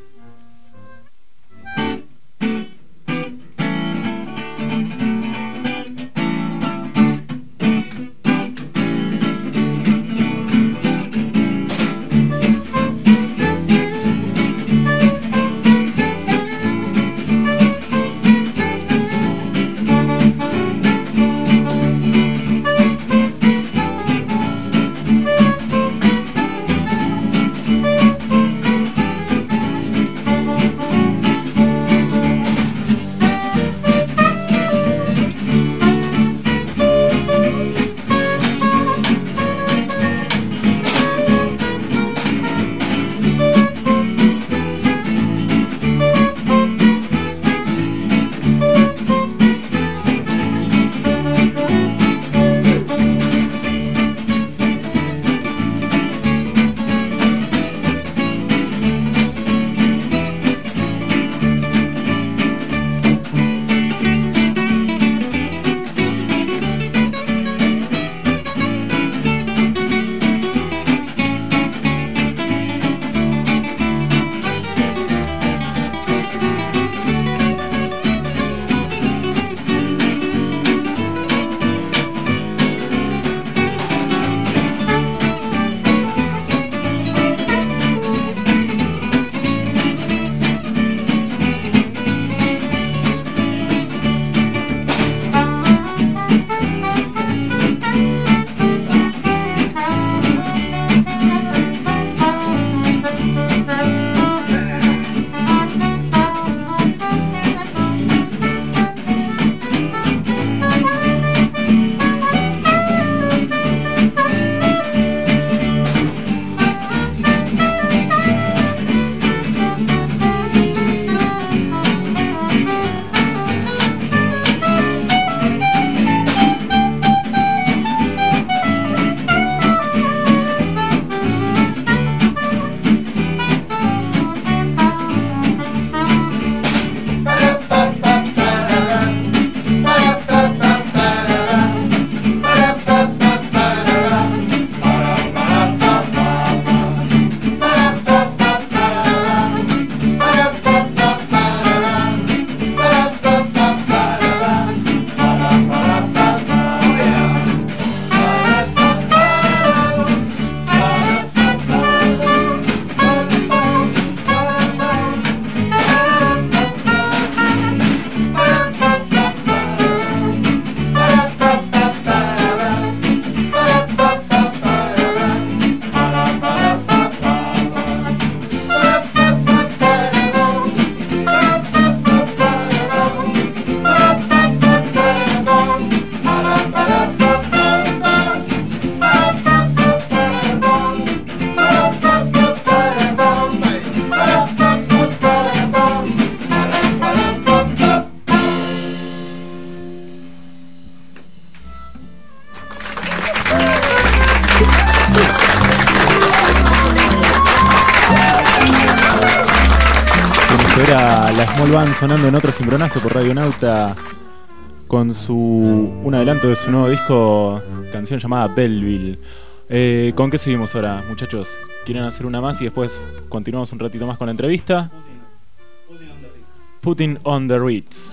Era la Small Band sonando en otro cimbronazo por Radionauta con un adelanto de su nuevo disco, canción llamada Belleville. ¿Con qué seguimos ahora, muchachos? ¿Quieren hacer una más y después continuamos un ratito más con la entrevista? Putting on the Ritz.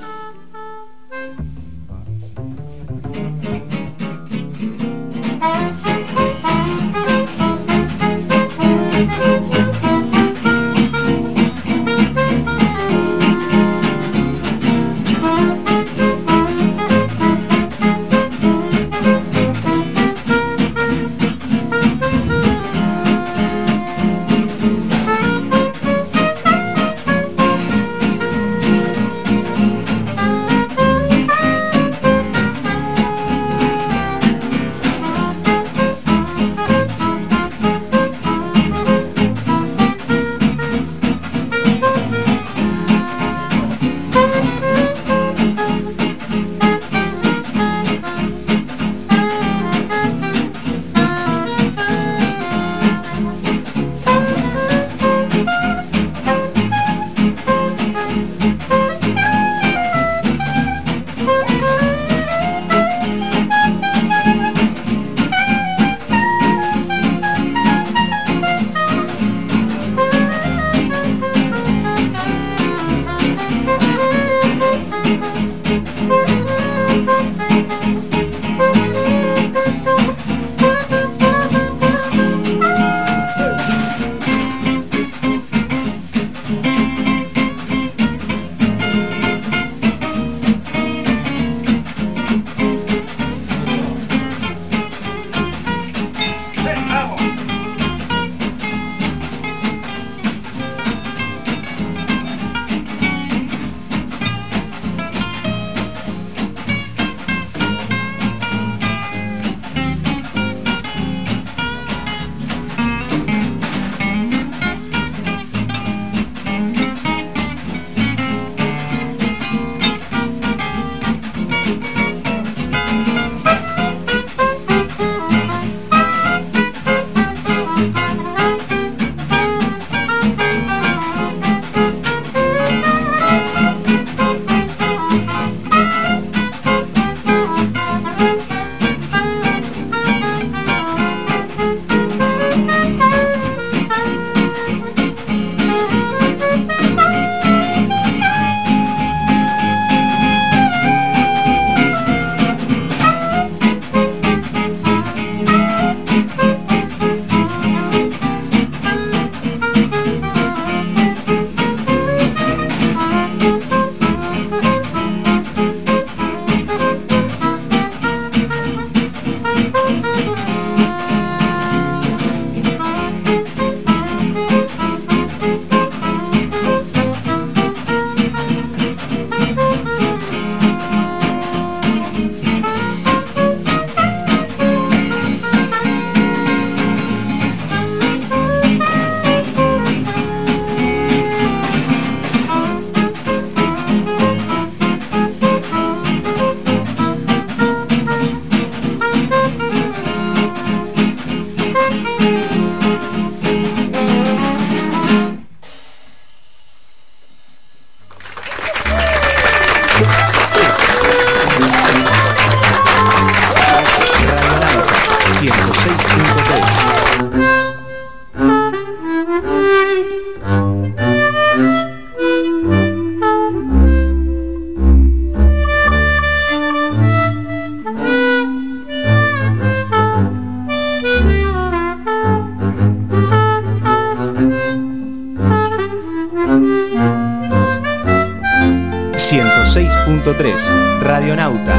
Radionauta.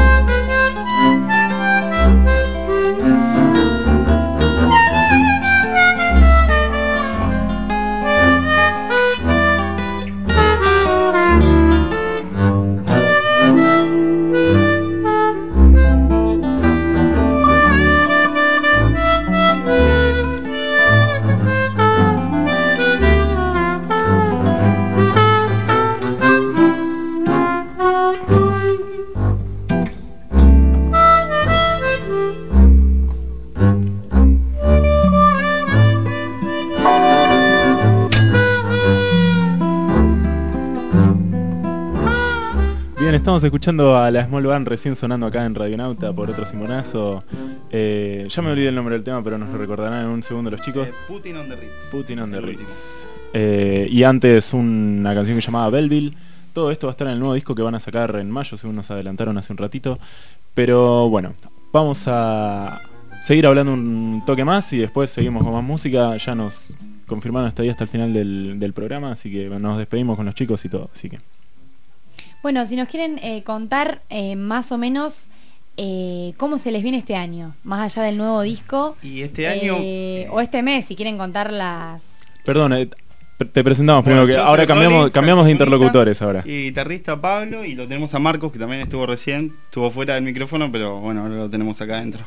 estamos escuchando a la Small Band recién sonando acá en Radionauta por otro Simonazo. Ya me olvidé el nombre del tema, pero nos lo recordarán en un segundo los chicos. Putin on the Ritz. Putin on the Ritz. Y antes una canción que llamaba Belleville. Todo esto va a estar en el nuevo disco que van a sacar en mayo, según nos adelantaron hace un ratito. Pero bueno, vamos a seguir hablando un toque más y después seguimos con más música. Ya nos confirmaron hasta ahí hasta el final del programa, así que nos despedimos con los chicos y todo. Así que bueno, si nos quieren contar más o menos cómo se les viene este año, más allá del nuevo disco. Y este año o este mes, si quieren contar las... Perdón, te presentamos primero, que ahora cambiamos de interlocutores ahora. Y guitarrista Pablo, y lo tenemos a Marcos, que también estuvo recién, estuvo fuera del micrófono, pero bueno, ahora lo tenemos acá adentro.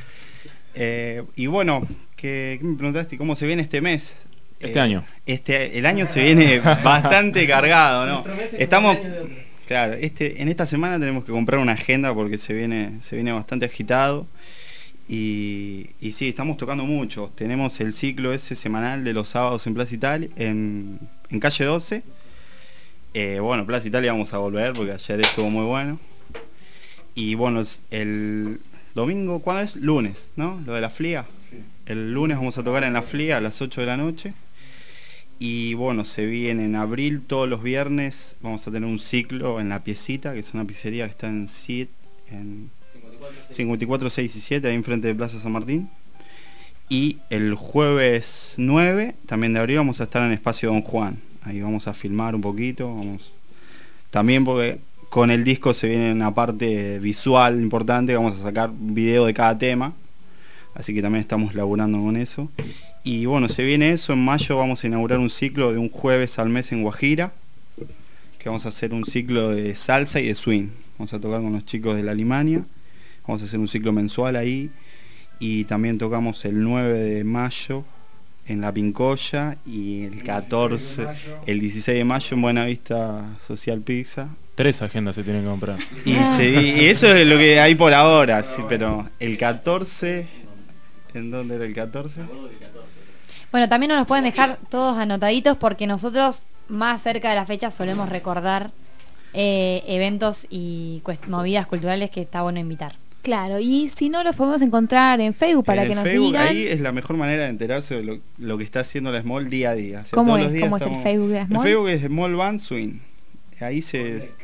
Y bueno, ¿qué me preguntaste? ¿Cómo se viene este mes? Este año. El año se viene bastante cargado, ¿no? Estamos... Claro, en esta semana tenemos que comprar una agenda porque se viene bastante agitado. Y sí, estamos tocando mucho. Tenemos el ciclo ese semanal de los sábados en Plaza Italia, en calle 12. Bueno, Plaza Italia vamos a volver porque ayer estuvo muy bueno. Y bueno, el domingo, ¿cuándo es? Lunes, ¿no? Lo de la FLIA. Sí. El lunes vamos a tocar en la FLIA a las 8 de la noche. Y bueno, se viene en abril, todos los viernes vamos a tener un ciclo en La Piecita, que es una pizzería que está en CID, en 54, 6 y 7, ahí enfrente de Plaza San Martín. Y el jueves 9, también de abril, vamos a estar en Espacio Don Juan. Ahí vamos a filmar un poquito. También porque con el disco se viene una parte visual importante, vamos a sacar video de cada tema. Así que también estamos laburando con eso. Y bueno, se viene eso. En mayo vamos a inaugurar un ciclo de un jueves al mes en Guajira, que vamos a hacer un ciclo de salsa y de swing. Vamos a tocar con los chicos de la Alimania. Vamos a hacer un ciclo mensual ahí. Y también tocamos el 9 de mayo en La Pincoya y el 14, el 16 de mayo en Buenavista Social Pizza. 3 agendas se tienen que comprar. Y eso es lo que hay por ahora, sí, pero el 14... ¿En dónde era el 14? Bueno, también nos los pueden dejar todos anotaditos porque nosotros más cerca de la fecha solemos recordar eventos y movidas culturales que está bueno invitar. Claro, y si no, los podemos encontrar en Facebook para que nos Facebook, digan. Ahí es la mejor manera de enterarse de lo que está haciendo la Small día a día. O sea, ¿Cómo todos es? los días ¿Cómo es el Facebook de la Small? El Facebook es Small Band Swing. Ahí se...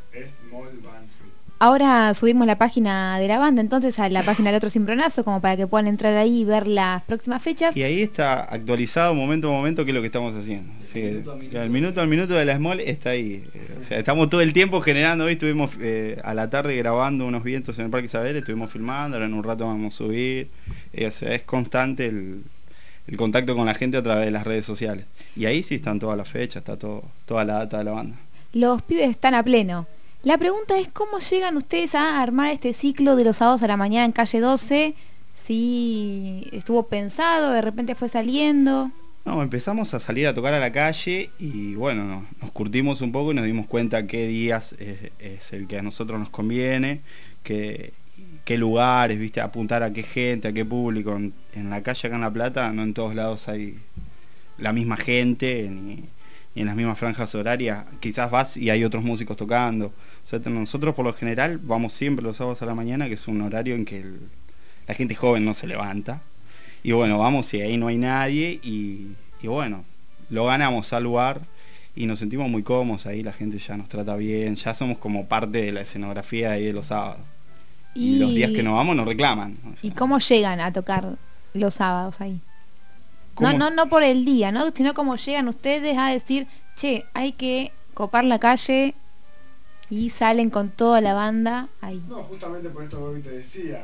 Ahora subimos la página de la banda, entonces a la página del otro Cimbronazo, como para que puedan entrar ahí y ver las próximas fechas. Y ahí está actualizado momento a momento qué es lo que estamos haciendo. Sí, el minuto al minuto de la Small está ahí. O sea, estamos todo el tiempo generando. Hoy estuvimos a la tarde grabando unos vientos en el Parque Isabel, estuvimos filmando, ahora en un rato vamos a subir. O sea, es constante el contacto con la gente a través de las redes sociales. Y ahí sí están todas las fechas, está toda la data de la banda. Los pibes están a pleno. La pregunta es cómo llegan ustedes a armar este ciclo de los sábados a la mañana en calle 12, si estuvo pensado, de repente fue saliendo. No, empezamos a salir a tocar a la calle y bueno, nos curtimos un poco y nos dimos cuenta qué días es el que a nosotros nos conviene, qué lugares, viste, apuntar a qué gente, a qué público. En la calle acá en La Plata no en todos lados hay la misma gente ni en las mismas franjas horarias. Quizás vas y hay otros músicos tocando. O sea, nosotros por lo general vamos siempre los sábados a la mañana, que es un horario en que la gente joven no se levanta. Y bueno, vamos y ahí no hay nadie y bueno, lo ganamos al lugar y nos sentimos muy cómodos ahí, la gente ya nos trata bien, ya somos como parte de la escenografía ahí de los sábados. Y los días que no vamos nos reclaman. O sea. ¿Y cómo llegan a tocar los sábados ahí? No por el día, ¿no? Sino cómo llegan ustedes a decir, che, hay que copar la calle y salen con toda la banda ahí. No, justamente por esto que te decía.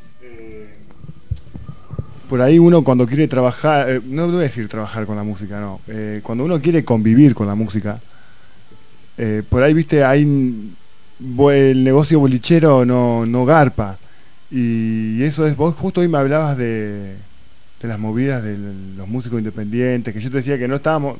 Por ahí uno cuando quiere trabajar, no voy a decir trabajar con la música, no. Cuando uno quiere convivir con la música, por ahí, viste, hay el negocio bolichero no garpa. Y eso es, vos justo hoy me hablabas de las movidas de los músicos independientes, que yo te decía que no estábamos...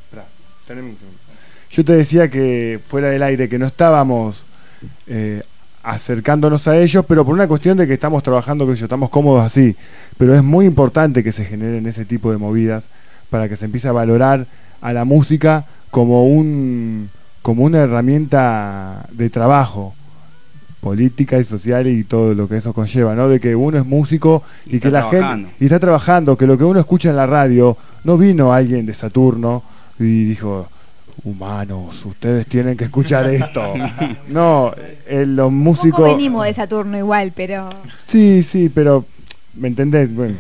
Yo te decía que fuera del aire, que no estábamos acercándonos a ellos, pero por una cuestión de que estamos trabajando con ellos, estamos cómodos así. Pero es muy importante que se generen ese tipo de movidas para que se empiece a valorar a la música como un como una herramienta de trabajo política y social y todo lo que eso conlleva, ¿no? De que uno es músico y que la gente y está trabajando, que lo que uno escucha en la radio, no vino alguien de Saturno y dijo, humanos, ustedes tienen que escuchar esto. No, los músicos... Un poco venimos de Saturno igual, pero... Sí, pero, ¿me entendés? Bueno,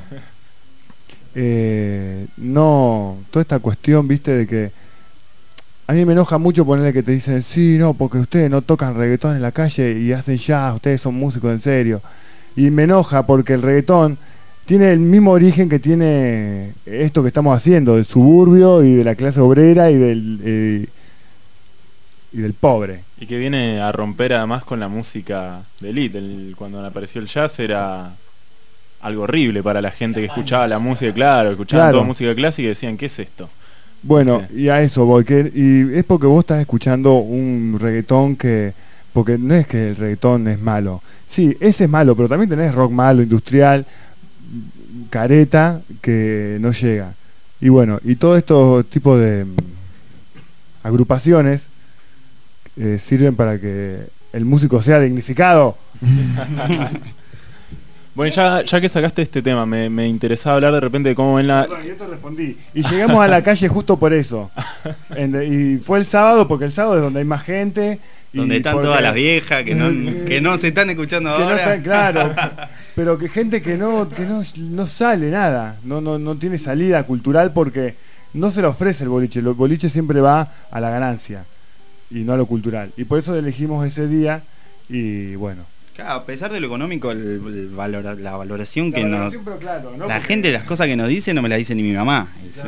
no, toda esta cuestión, viste, de que a mí me enoja mucho ponerle que te dicen, sí, no, porque ustedes no tocan reggaetón en la calle y hacen jazz, ustedes son músicos en serio. Y me enoja porque el reggaetón tiene el mismo origen que tiene esto que estamos haciendo, del suburbio y de la clase obrera y del pobre. Y que viene a romper además con la música de élite. Cuando apareció el jazz era algo horrible para la gente que escuchaba la música, escuchaban toda música clásica y decían, ¿qué es esto? Bueno, y a eso voy, y es porque vos estás escuchando un reggaetón porque no es que el reggaetón es malo. Sí, ese es malo, pero también tenés rock malo, industrial, careta, que no llega. Y bueno, y todo estos tipos de agrupaciones sirven para que el músico sea dignificado. Bueno, ya que sacaste este tema, me interesaba hablar de repente de cómo ven la... Perdón, yo te respondí. Y llegamos a la calle justo por eso. Y fue el sábado, porque el sábado es donde hay más gente. Donde están todas las viejas que no se están escuchando ahora. Claro, pero que gente que no sale nada. No tiene salida cultural porque no se le ofrece el boliche. El boliche siempre va a la ganancia y no a lo cultural. Y por eso elegimos ese día y bueno. Claro, a pesar de lo económico, la valoración que nos... Pero claro, ¿no? La gente, las cosas que nos dice no me las dice ni mi mamá.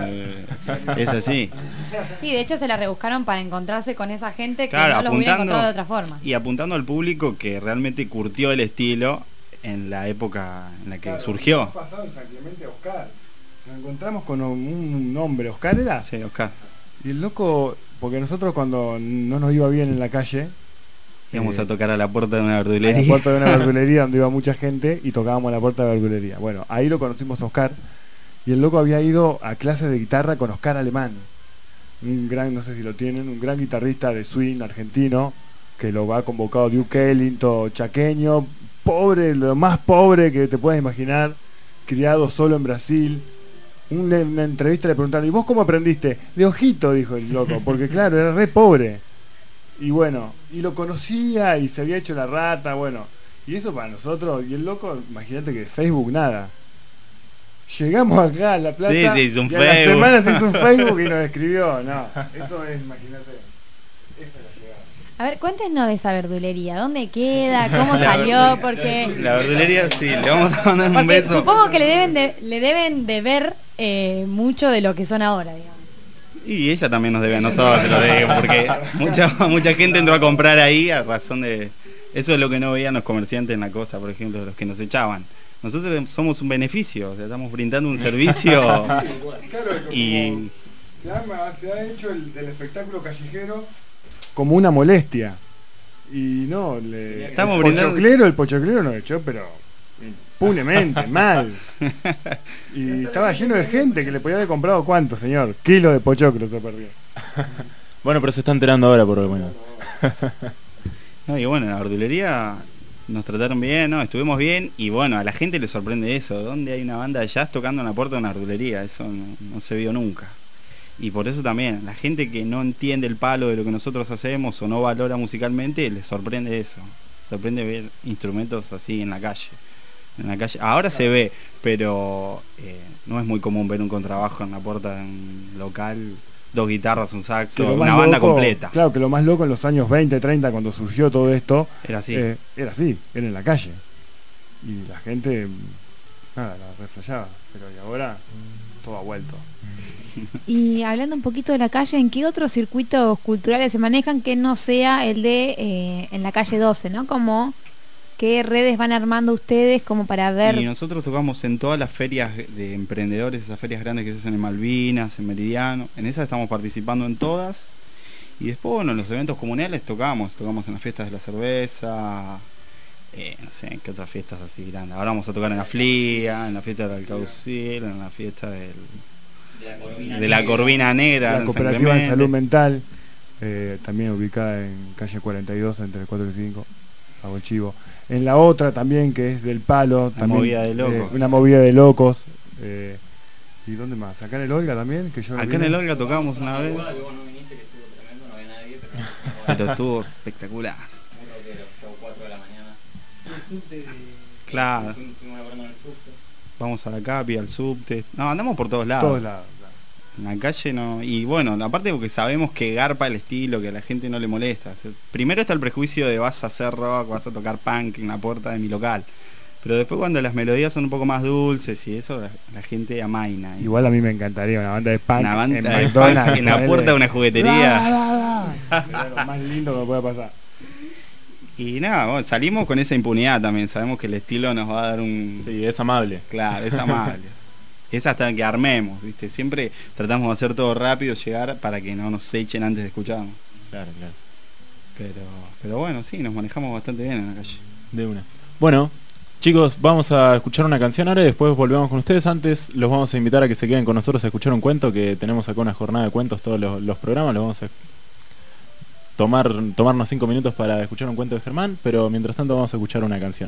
Es así. Sí, de hecho se la rebuscaron para encontrarse con esa gente que claro, no los hubiera encontrado de otra forma. Y apuntando al público que realmente curtió el estilo en la época en la que surgió. El pasado en San Clemente, Oscar. Nos encontramos con un hombre, ¿Oscar era? Sí, Oscar. Y el loco, porque nosotros cuando no nos iba bien en la calle... íbamos a tocar a la puerta de una verdulería. A la puerta de una verdulería donde iba mucha gente y tocábamos a la puerta de la verdulería. Bueno, ahí lo conocimos a Oscar y el loco había ido a clases de guitarra con Oscar Alemán, un gran, no sé si lo tienen, un gran guitarrista de swing argentino que lo ha convocado Duke Ellington, chaqueño, pobre, lo más pobre que te puedas imaginar, criado solo en Brasil. Una entrevista le preguntaron, ¿y vos cómo aprendiste? De ojito, dijo el loco, porque claro, era re pobre. Y bueno, y lo conocía y se había hecho la rata, bueno, y eso para nosotros, y el loco, imagínate que Facebook nada. Llegamos acá a La Plata sí, hizo un y a Facebook. la semana se hizo un Facebook y nos escribió, no, eso es, imagínate, esa es la llegada. A ver, cuéntenos de esa verdulería, ¿dónde queda? ¿Cómo salió? Porque la verdulería, sí, le vamos a mandar un beso. Supongo que le deben de ver mucho de lo que son ahora, digamos. Y ella también nos debe a nosotros, porque mucha gente entró a comprar ahí a razón de... Eso es lo que no veían los comerciantes en la costa, por ejemplo, los que nos echaban. Nosotros somos un beneficio, o sea, estamos brindando un servicio y... Se ha hecho el espectáculo callejero como una molestia. Y no, estamos el pochoclero nos echó, pero impunemente, mal. Y estaba lleno de gente que le podía haber comprado, ¿cuánto, señor? Kilos de pochoclo se perdió. Bueno, pero se está enterando ahora por lo menos. No, y bueno, en la verdulería nos trataron bien, ¿no? Estuvimos bien y bueno, a la gente le sorprende eso. ¿Dónde hay una banda de jazz tocando en la puerta de una verdulería? Eso no se vio nunca. Y por eso también, la gente que no entiende el palo de lo que nosotros hacemos o no valora musicalmente, les sorprende eso. Sorprende ver instrumentos así en la calle. Ahora se ve, pero no es muy común ver un contrabajo en la puerta de un local, 2 guitarras, un saxo, una banda completa. Claro, que lo más loco en los años 20, 30, cuando surgió todo esto, era así, era en la calle. Y la gente, nada, la reflejaba. Pero y ahora, todo ha vuelto. Y hablando un poquito de la calle, ¿en qué otros circuitos culturales se manejan que no sea el de en la calle 12, ¿no? Como qué redes van armando ustedes como para ver... Y nosotros tocamos en todas las ferias de emprendedores, esas ferias grandes que se hacen en Malvinas, en Meridiano, en esas estamos participando en todas. Y después, bueno, en los eventos comunales tocamos en las fiestas de la cerveza, no sé, en qué otras fiestas así grandes. Ahora vamos a tocar en la FLIA, en la fiesta del Alcaucil, en la fiesta de la Corvina Negra, la cooperativa en salud mental. también ubicada en calle 42 entre el 4 y 5, hago el chivo. En la otra también, que es del Palo, Una también, movida de locos. una movida de locos. ¿Y dónde más? Acá en el Olga también, que yo Acá en el Olga tocamos una vez. Pero estuvo espectacular. Claro. Vamos a la Capi, al subte. No, andamos por todos lados. Todos lados. En la calle no. Y bueno, aparte porque sabemos que garpa el estilo, que a la gente no le molesta. O sea, primero está el prejuicio de vas a hacer rock, vas a tocar punk en la puerta de mi local. Pero después cuando las melodías son un poco más dulces y eso, la gente amaina. Igual a mí me encantaría una banda de punk, Una banda en, de McDonald's, punk en la puerta de una juguetería. Sería lo más lindo que me pueda pasar. Y nada, bueno, salimos con esa impunidad también. Sabemos que el estilo nos va a dar un... Sí, es amable. Claro, es amable. Es hasta que armemos, ¿viste? Siempre tratamos de hacer todo rápido, llegar para que no nos echen antes de escucharnos. Claro. Pero bueno, sí, nos manejamos bastante bien en la calle. De una. Bueno, chicos, vamos a escuchar una canción ahora y después volvemos con ustedes. Antes los vamos a invitar a que se queden con nosotros a escuchar un cuento, que tenemos acá una jornada de cuentos todos los programas. Los vamos a tomarnos 5 minutos para escuchar un cuento de Germán, pero mientras tanto vamos a escuchar una canción.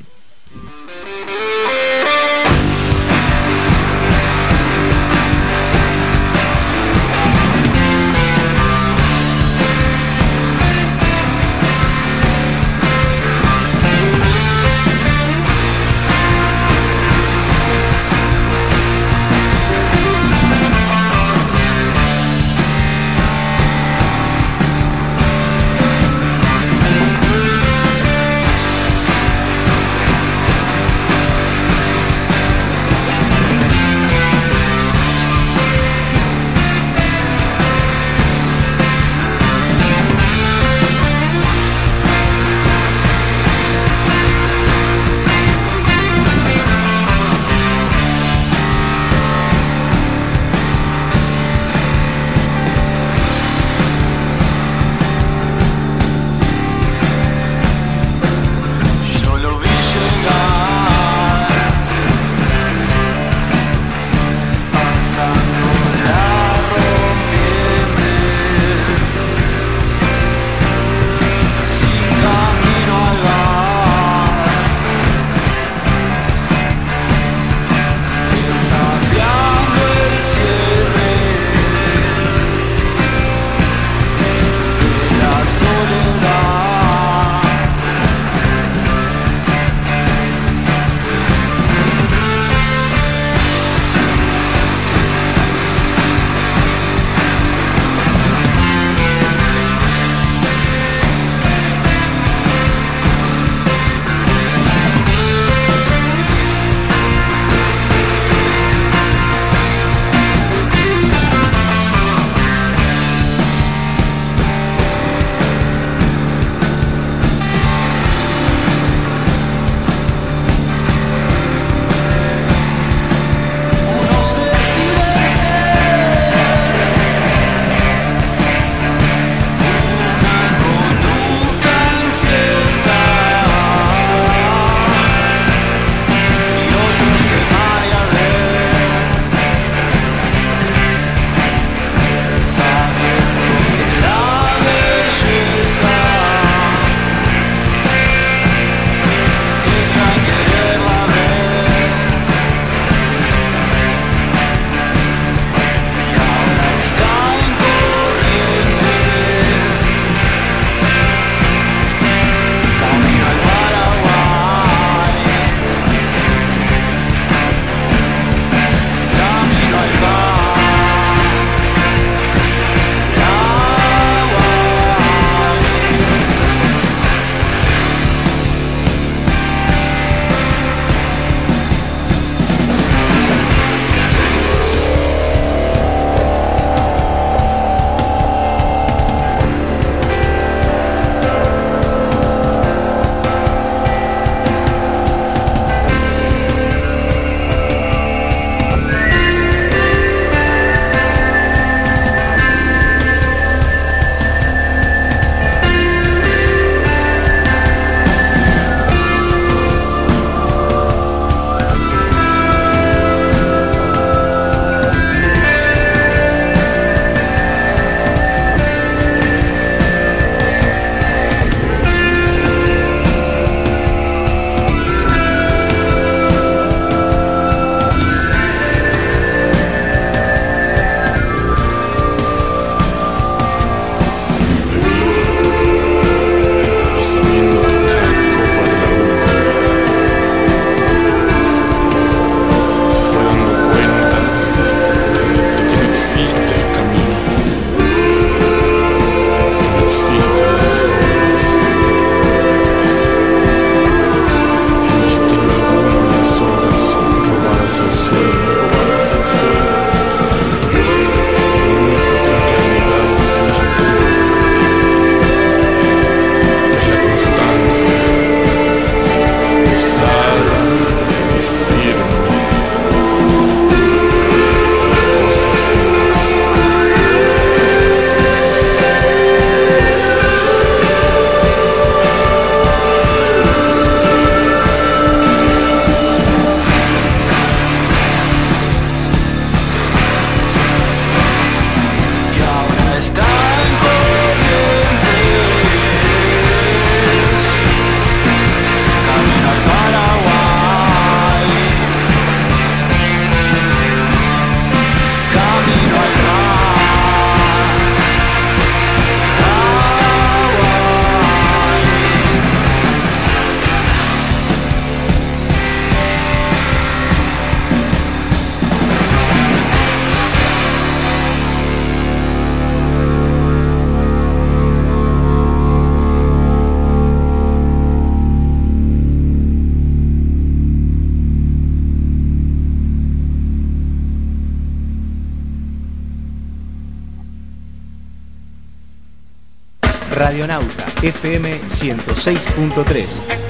Radionauta FM 106.3.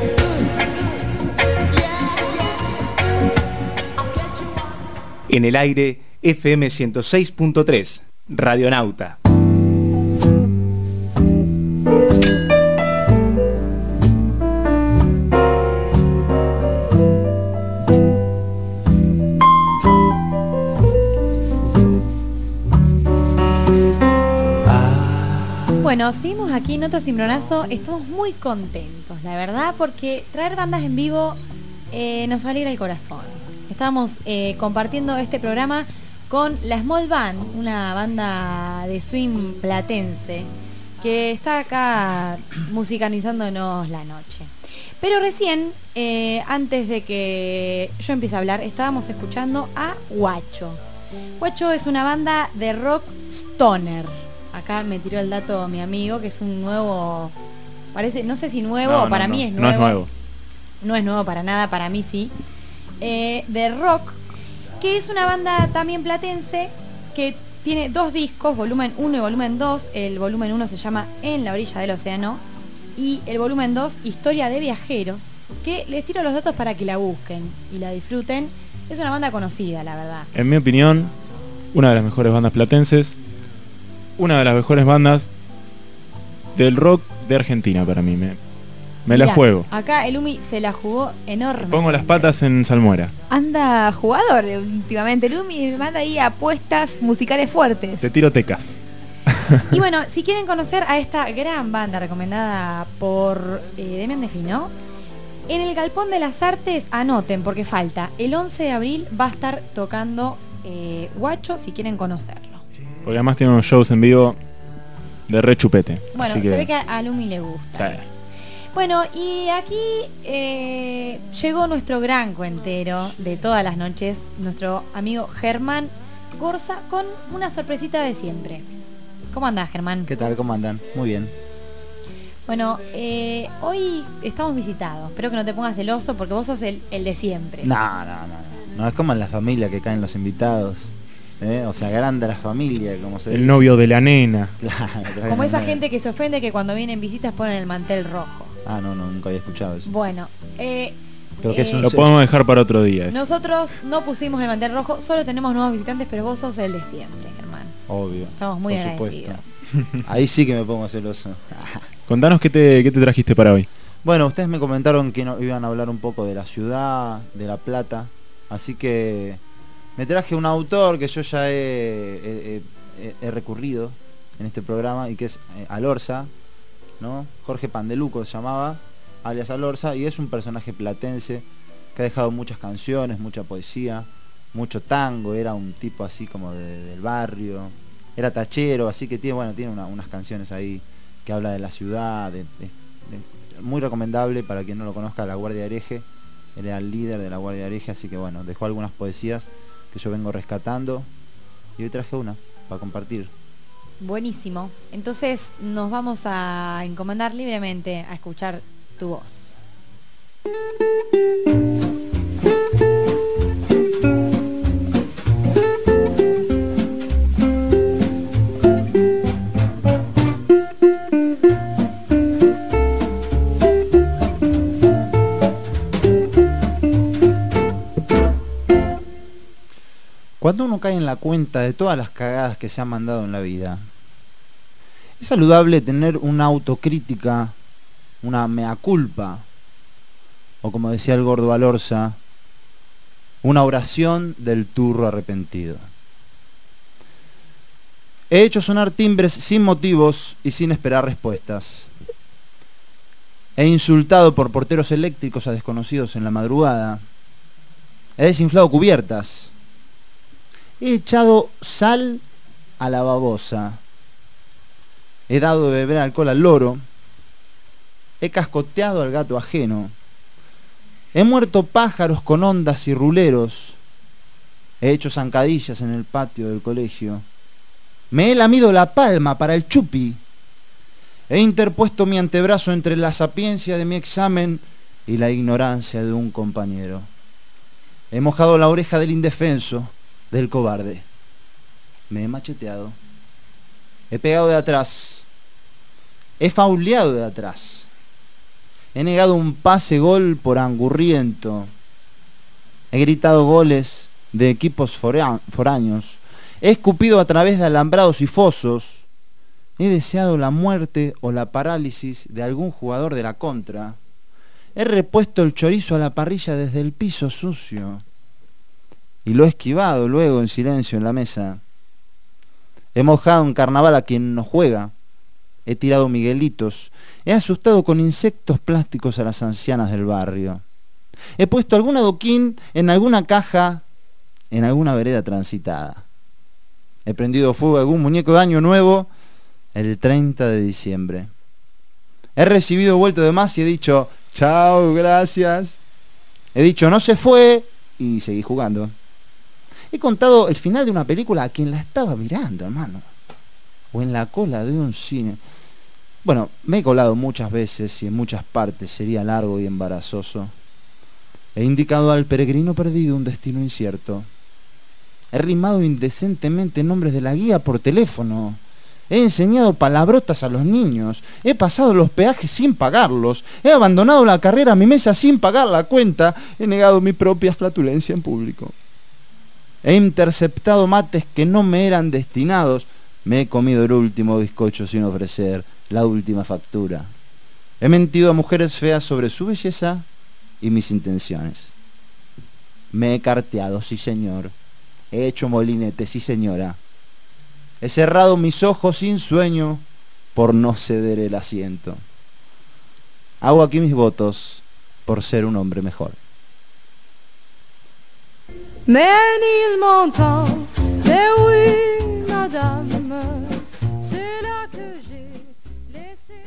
En el aire FM 106.3. Radionauta. Bueno, seguimos aquí en otro cimbronazo. Estamos muy contentos, la verdad, porque traer bandas en vivo nos alegra el corazón. Estamos compartiendo este programa con la Small Band, una banda de swing platense que está acá musicalizándonos la noche. Pero recién, antes de que yo empiece a hablar, estábamos escuchando a Guacho. Guacho es una banda de rock stoner. Acá me tiró el dato mi amigo, que es un nuevo, parece, no sé si nuevo, para mí es nuevo. No es nuevo. No es nuevo para nada, para mí sí. De rock, que es una banda también platense, que tiene 2 discos, volumen 1 y volumen 2. El volumen 1 se llama En la orilla del océano, y el volumen 2, Historia de viajeros, que les tiro los datos para que la busquen y la disfruten. Es una banda conocida, la verdad. En mi opinión, una de las mejores bandas platenses, una de las mejores bandas del rock de Argentina para mí. Me la juego. Acá el Umi se la jugó enorme. Pongo las patas en salmuera. Anda jugador últimamente. El Umi manda ahí apuestas musicales fuertes. Te tiro tecas. Y bueno, si quieren conocer a esta gran banda recomendada por Demian Defino, en el Galpón de las Artes, anoten porque falta. El 11 de abril va a estar tocando Guacho, si quieren conocerlo. Porque además tiene unos shows en vivo de re chupete. Bueno, se ve que a Lumi le gusta. Sí. Bueno, y aquí llegó nuestro gran cuentero de todas las noches, nuestro amigo Germán Gorza, con una sorpresita de siempre. ¿Cómo andás, Germán? ¿Qué tal? ¿Cómo andan? Muy bien. Bueno, hoy estamos visitados. Espero que no te pongas celoso porque vos sos el de siempre. No, es como en la familia que caen los invitados. O sea, grande la familia, como se dice. El novio de la nena. Claro, como esa gente que se ofende que cuando vienen visitas ponen el mantel rojo. Ah, no, nunca había escuchado eso. Bueno, Creo que es un lo podemos dejar para otro día. Eso. Nosotros no pusimos el mantel rojo, solo tenemos nuevos visitantes, pero vos sos el de siempre, Germán. Obvio. Estamos muy agradecidos. Ahí sí que me pongo celoso. Contanos qué te trajiste para hoy. Bueno, ustedes me comentaron que iban a hablar un poco de la ciudad, de La Plata, así que me traje un autor que yo ya he recurrido en este programa y que es Alorza, ¿no? Jorge Pandeluco se llamaba, alias Alorza, y es un personaje platense que ha dejado muchas canciones, mucha poesía, mucho tango. Era un tipo así como del barrio, era tachero, así que tiene unas canciones ahí que habla de la ciudad, muy recomendable para quien no lo conozca, La Guardia Hereje. Él era el líder de La Guardia Hereje, así que bueno, dejó algunas poesías que yo vengo rescatando y hoy traje una para compartir. Buenísimo. Entonces nos vamos a encomendar libremente a escuchar tu voz. Cuando uno cae en la cuenta de todas las cagadas que se han mandado en la vida, es saludable tener una autocrítica, una mea culpa, o como decía el gordo Alorza, una oración del turro arrepentido. He hecho sonar timbres sin motivos y sin esperar respuestas. He insultado por porteros eléctricos a desconocidos en la madrugada. He desinflado cubiertas. He echado sal a la babosa. He dado de beber alcohol al loro. He cascoteado al gato ajeno. He muerto pájaros con ondas y ruleros. He hecho zancadillas en el patio del colegio. Me he lamido la palma para el chupi. He interpuesto mi antebrazo entre la sapiencia de mi examen y la ignorancia de un compañero. He mojado la oreja del indefenso, del cobarde. Me he macheteado. He pegado de atrás. He fauleado de atrás. He negado un pase gol por angurriento. He gritado goles de equipos foráneos. He escupido a través de alambrados y fosos. He deseado la muerte o la parálisis de algún jugador de la contra. He repuesto el chorizo a la parrilla desde el piso sucio. Y lo he esquivado luego en silencio en la mesa. He mojado en carnaval a quien no juega. He tirado miguelitos. He asustado con insectos plásticos a las ancianas del barrio. He puesto algún adoquín en alguna caja, en alguna vereda transitada. He prendido fuego a algún muñeco de año nuevo el 30 de diciembre. He recibido vuelto de más y he dicho, chao, gracias. He dicho, no se fue, y seguí jugando. He contado el final de una película a quien la estaba mirando, hermano. O en la cola de un cine. Bueno, me he colado muchas veces y en muchas partes, sería largo y embarazoso. He indicado al peregrino perdido un destino incierto. He rimado indecentemente nombres de la guía por teléfono. He enseñado palabrotas a los niños. He pasado los peajes sin pagarlos. He abandonado la carrera a mi mesa sin pagar la cuenta. He negado mi propia flatulencia en público. He interceptado mates que no me eran destinados. Me he comido el último bizcocho sin ofrecer la última factura. He mentido a mujeres feas sobre su belleza y mis intenciones. Me he carteado, sí señor. He hecho molinete, sí señora. He cerrado mis ojos sin sueño por no ceder el asiento. Hago aquí mis votos por ser un hombre mejor. Ménilmontant, mais oui, madame, c'est là que j'ai laissé.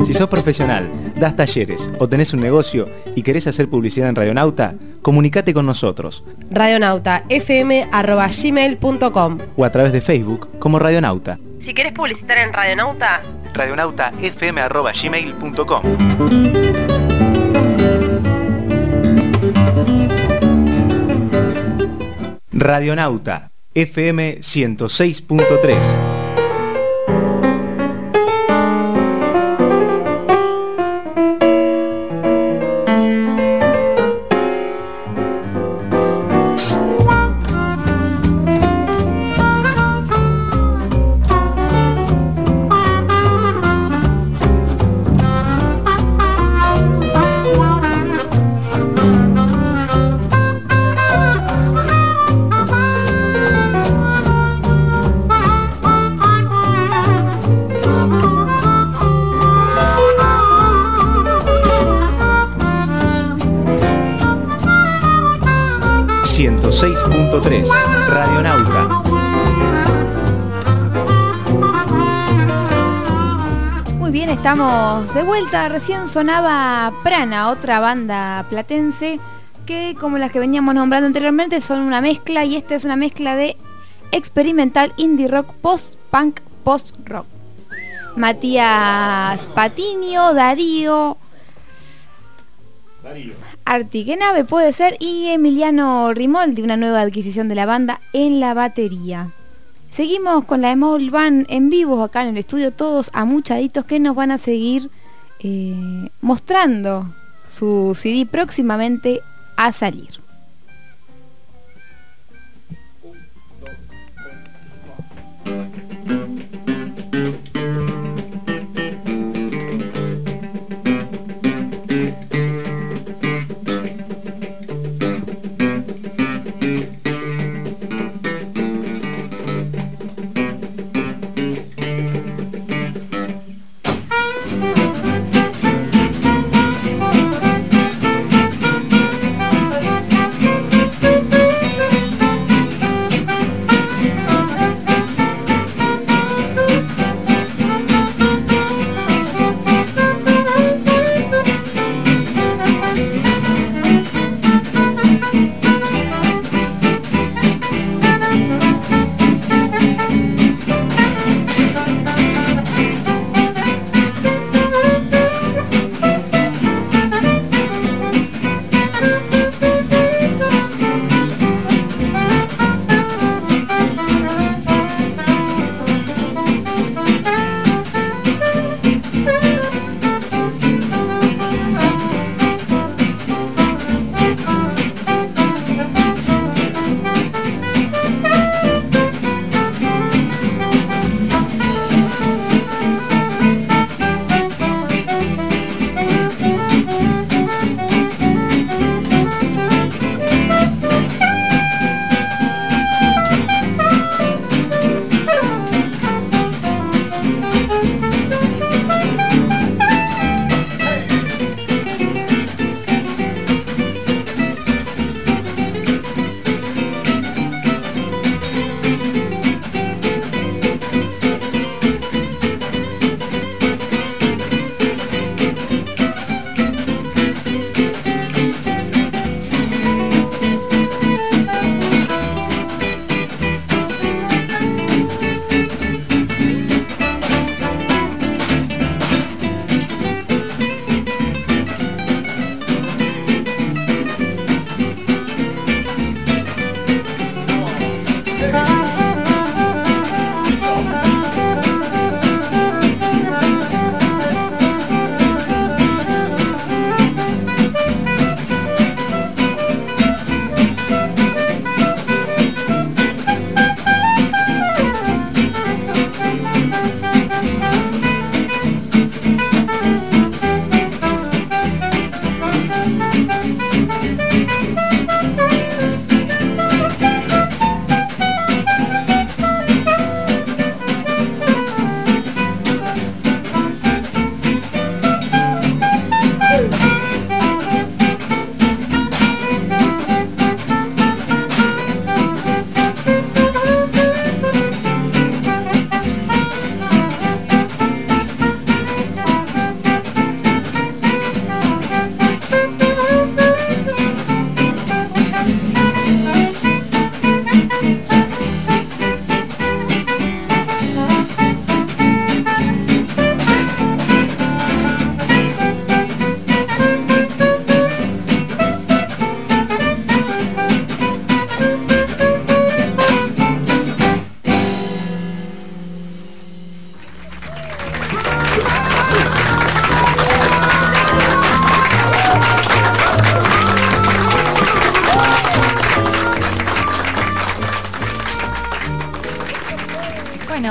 Si sos profesional, das talleres o tenés un negocio y querés hacer publicidad en Radionauta, comunicate con nosotros. radionautafm@gmail.com O a través de Facebook como Radionauta. Si querés publicitar en Radionauta, radionautafm@gmail.com. Radionauta FM 106.3. Radionauta. Muy bien, estamos de vuelta. Recién sonaba Prana, otra banda platense que, como las que veníamos nombrando anteriormente, son una mezcla, y esta es una mezcla de experimental, indie rock, post-punk, post-rock. Matías Patiño, Darío Artigenave puede ser, y Emiliano Rimoldi, una nueva adquisición de la banda, en la batería. Seguimos con la Small Band en vivo acá en el estudio, todos amuchaditos, que nos van a seguir mostrando su CD próximamente a salir.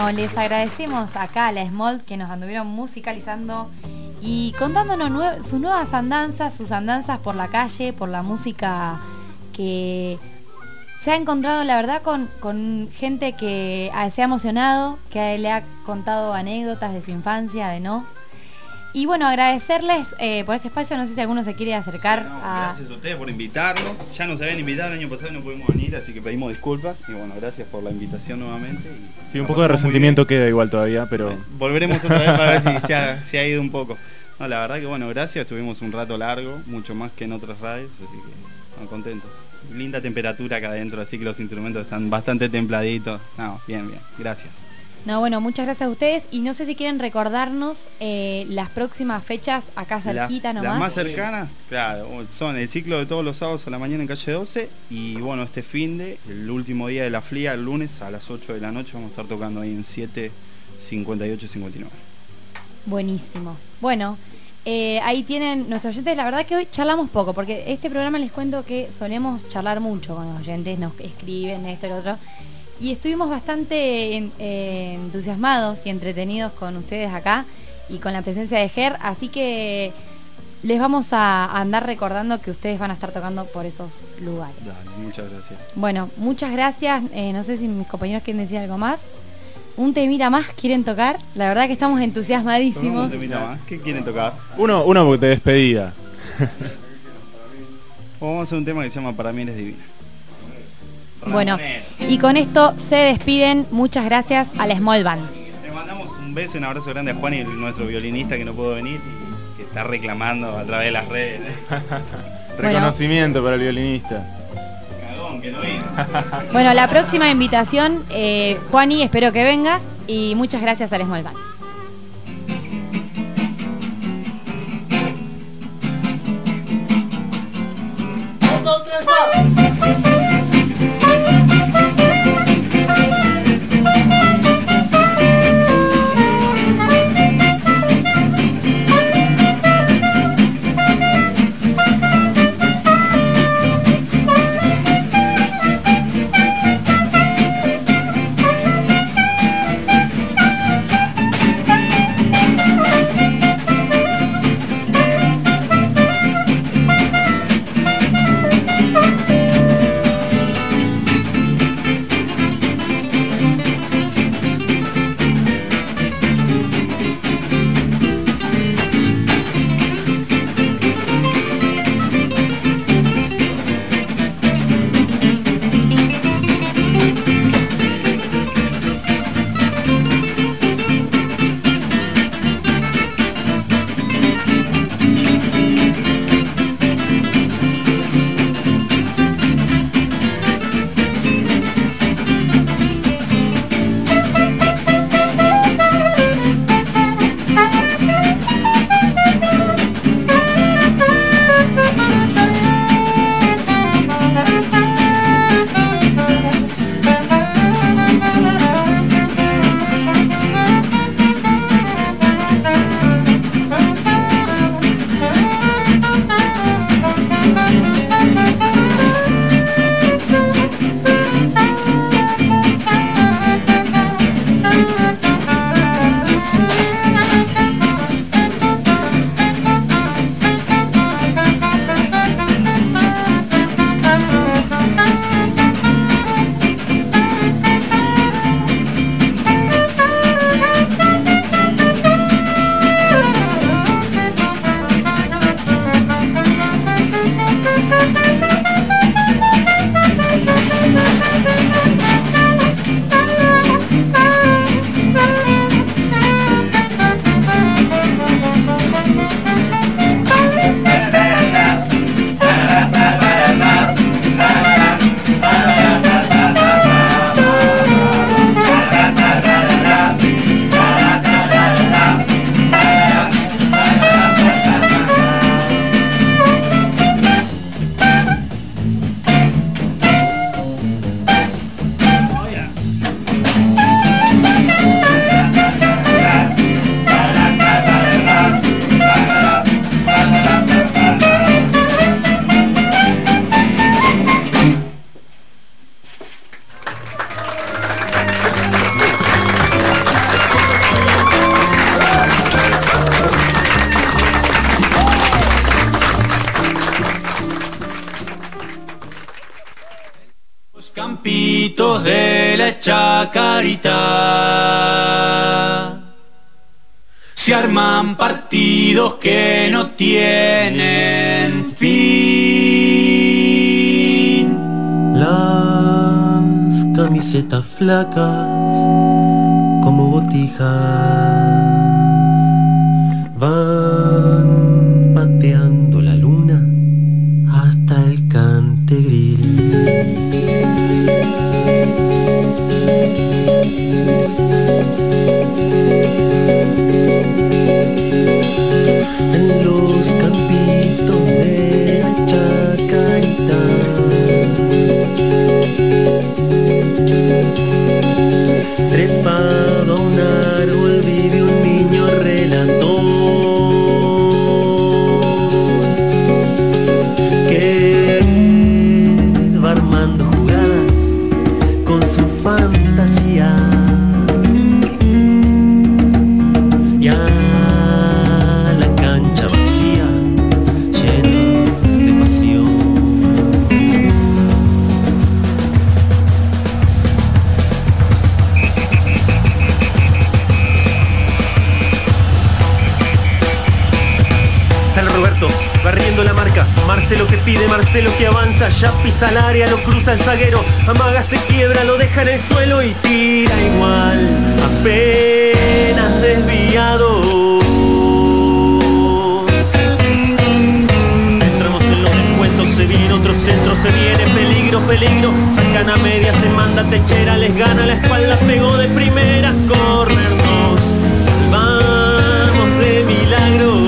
bueno, les agradecemos acá a la Smold que nos anduvieron musicalizando y contándonos sus nuevas andanzas, sus andanzas por la calle, por la música que se ha encontrado, la verdad, con gente que se ha emocionado, que le ha contado anécdotas de su infancia, de no. Y bueno, agradecerles por este espacio. No sé si alguno se quiere acercar a... Gracias a ustedes por invitarnos. Ya nos habían invitado el año pasado y no pudimos venir, así que pedimos disculpas. Y bueno, gracias por la invitación nuevamente. Sí, un poco de resentimiento queda igual todavía, pero... Volveremos otra vez para ver si se ha ido un poco. No, la verdad que bueno, gracias. Estuvimos un rato largo, mucho más que en otras radios, así que bueno, contentos. Linda temperatura acá adentro, así que los instrumentos están bastante templaditos. No, bien, gracias. No, bueno, muchas gracias a ustedes. Y no sé si quieren recordarnos las próximas fechas acá cerquita nomás. Las más cercanas, claro, son el ciclo de todos los sábados a la mañana en calle 12. Y bueno, este el último día de la FLIA, el lunes a las 8 de la noche, vamos a estar tocando ahí en 7, 58 y 59. Buenísimo. Bueno, ahí tienen nuestros oyentes. La verdad que hoy charlamos poco, porque este programa les cuento que solemos charlar mucho con los oyentes, nos escriben esto y lo otro. Y estuvimos bastante entusiasmados y entretenidos con ustedes acá y con la presencia de Ger, así que les vamos a andar recordando que ustedes van a estar tocando por esos lugares. Dale, muchas gracias. Bueno, muchas gracias. No sé si mis compañeros quieren decir algo más. Un temita más quieren tocar. La verdad que estamos entusiasmadísimos. ¿Un temita más? ¿Qué quieren tocar? Uno de despedida. Vamos a hacer un tema que se llama Para mí eres divina. Bueno, y con esto se despiden. Muchas gracias a la Small Band. Le mandamos un beso y un abrazo grande a Juan, y nuestro violinista que no pudo venir y que está reclamando a través de las redes. Reconocimiento para el violinista. Cagón, que no vino. Bueno, la próxima invitación, Juani, espero que vengas y muchas gracias a la Small Band. la Chacarita. Se arman partidos que no tienen fin. Las camisetas flacas como botijas van pateando la luna hasta el Cantegril. En los campitos de la Chacarita trepado a un árbol vive un niño relator que va armando jugadas con su fantasía y a la cancha vacía llena de pasión. Roberto, barriendo la marca, Marcelo que pide, Marcelo que avanza, ya pisa el área, lo cruza el zaguero, amaga, se quiebra, lo deja en el suelo y tira igual, apenas desviado. Entramos en los descuentos, se viene otro centro, se viene peligro, peligro, sacan a media, se manda Techera, les gana la espalda, pegó de primera, corrernos, salvamos de milagro.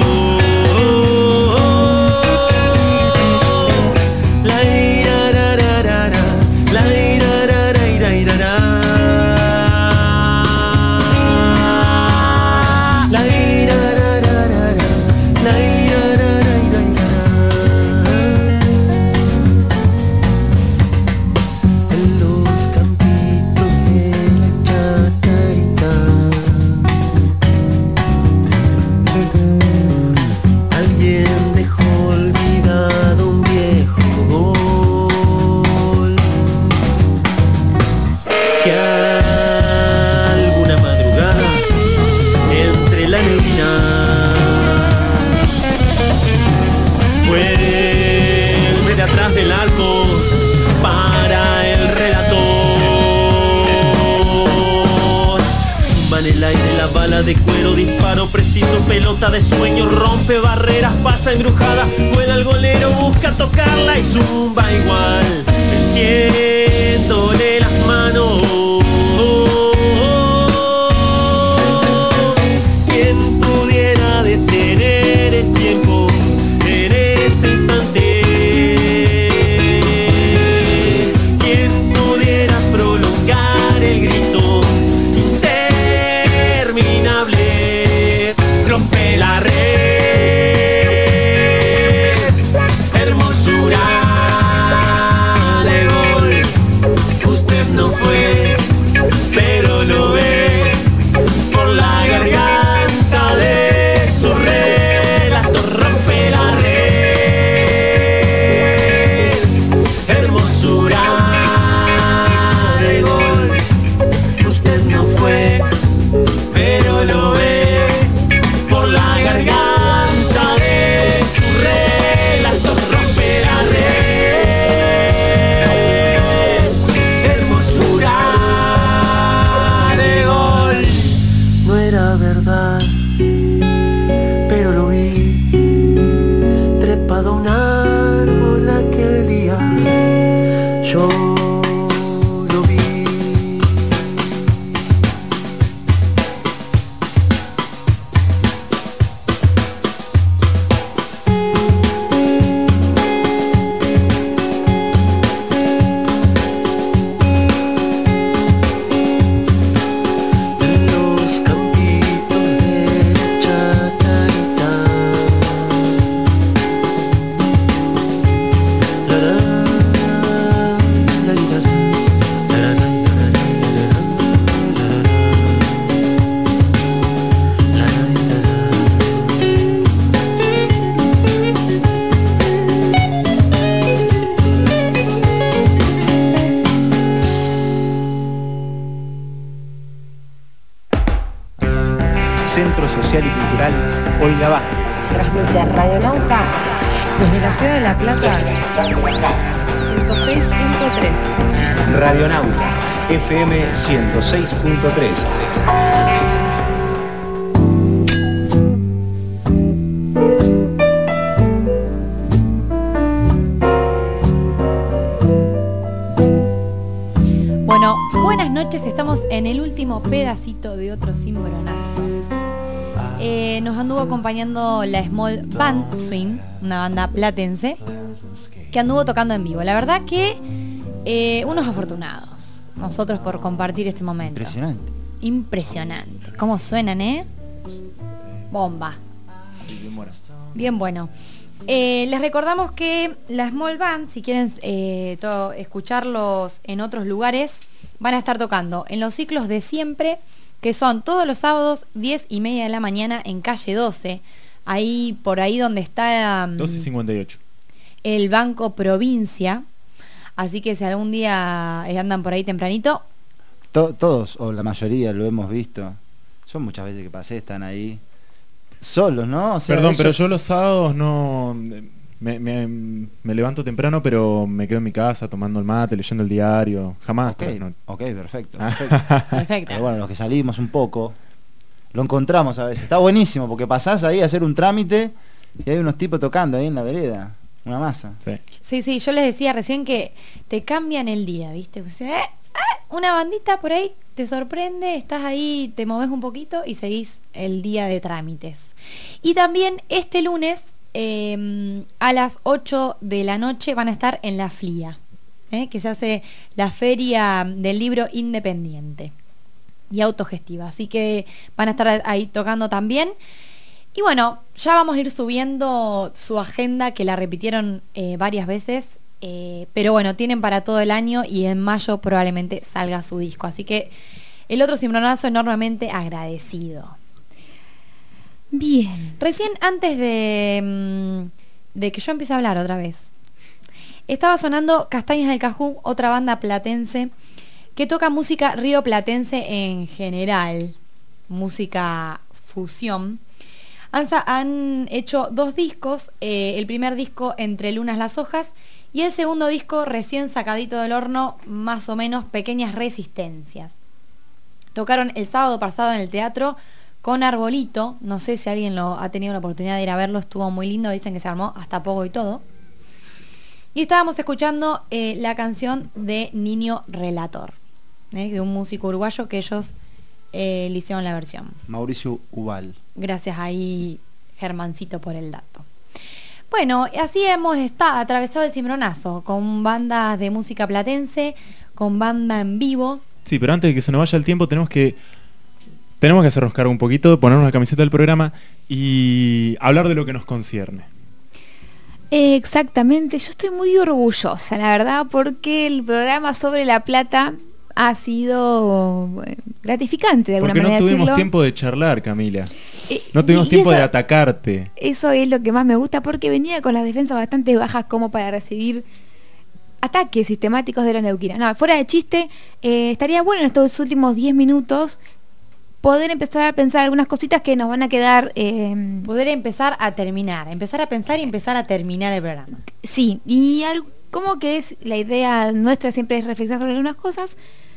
De cuero, disparo preciso, pelota de sueño, rompe barreras, pasa embrujada, vuela el golero, busca tocarla y zumba igual, venciéndole las manos. ¿Quién pudiera detener el tiempo en este instante? ¿Quién pudiera prolongar el grito? Rompe la red, hermosura de gol. Usted no fue, pero lo ve por la garganta de su relato. Rompe la red, hermosura de gol. Usted no fue, pero lo ve por la garganta de su relato. Rompe la red, hermosura de gol. No era verdad, pero lo vi trepado a un árbol aquel día. Yo lo vi. La social y cultural Olga Vázquez. Transmite Radionauta desde la ciudad de La Plata 106.3. Radionauta FM 106.3. Bueno, buenas noches, estamos en el último pedacito de otro cimbronazo. Nos anduvo acompañando la Small Band Swing, una banda platense, que anduvo tocando en vivo. La verdad que unos afortunados, nosotros por compartir este momento. Impresionante. Impresionante. ¿Cómo suenan, Bomba. Bien bueno. Les recordamos que la Small Band, si quieren escucharlos en otros lugares, van a estar tocando en los ciclos de siempre, que son todos los sábados 10:30 de la mañana en calle 12, ahí por ahí donde está 12:58. El Banco Provincia. Así que si algún día andan por ahí tempranito, Todos, o la mayoría, lo hemos visto. Yo muchas veces que pasé están ahí solos, ¿no? O sea, Perdón, ellos... pero yo los sábados no... Me levanto temprano, pero me quedo en mi casa tomando el mate, leyendo el diario. Jamás. Ok, no. ok, perfecto. Perfecto. Pero bueno, los que salimos un poco, lo encontramos a veces. Está buenísimo, porque pasás ahí a hacer un trámite y hay unos tipos tocando ahí en la vereda. Una masa. Sí, yo les decía recién que te cambian el día, ¿viste? O sea, una bandita por ahí te sorprende, estás ahí, te moves un poquito y seguís el día de trámites. Y también este lunes, a las 8 de la noche, van a estar en la FLIA, que se hace la feria del libro independiente y autogestiva. Así que van a estar ahí tocando también. Y bueno, ya vamos a ir subiendo su agenda, que la repitieron varias veces, pero bueno, tienen para todo el año y en mayo probablemente salga su disco. Así que el otro cimbronazo enormemente agradecido. Bien, recién antes de que yo empiece a hablar otra vez, estaba sonando Castañas del Cajú, otra banda platense que toca música rioplatense en general, música fusión. Han hecho 2 discos, el primer disco Entre Lunas las Hojas y el segundo disco recién sacadito del horno, más o menos, Pequeñas Resistencias. Tocaron el sábado pasado en el teatro con Arbolito, no sé si alguien lo ha tenido la oportunidad de ir a verlo, estuvo muy lindo, dicen que se armó hasta poco y todo. Y estábamos escuchando la canción de Niño Relator, de un músico uruguayo que ellos le hicieron la versión. Mauricio Ubal. Gracias ahí, Germancito, por el dato. Bueno, así hemos atravesado el cimbronazo, con bandas de música platense, con banda en vivo. Sí, pero antes de que se nos vaya el tiempo, tenemos que hacernos cargo un poquito, ponernos la camiseta del programa y hablar de lo que nos concierne. Exactamente, yo estoy muy orgullosa, la verdad, porque el programa sobre La Plata ha sido gratificante de alguna manera. Porque no tuvimos decirlo. tiempo de charlar, Camila. No tuvimos tiempo de atacarte. Eso es lo que más me gusta, porque venía con las defensas bastante bajas como para recibir ataques sistemáticos de la neuquina. No, fuera de chiste, estaría bueno en estos últimos 10 minutos poder empezar a pensar algunas cositas que nos van a quedar... poder empezar a pensar y empezar a terminar el programa. Sí, y como que es la idea nuestra, siempre es reflexionar sobre algunas cosas.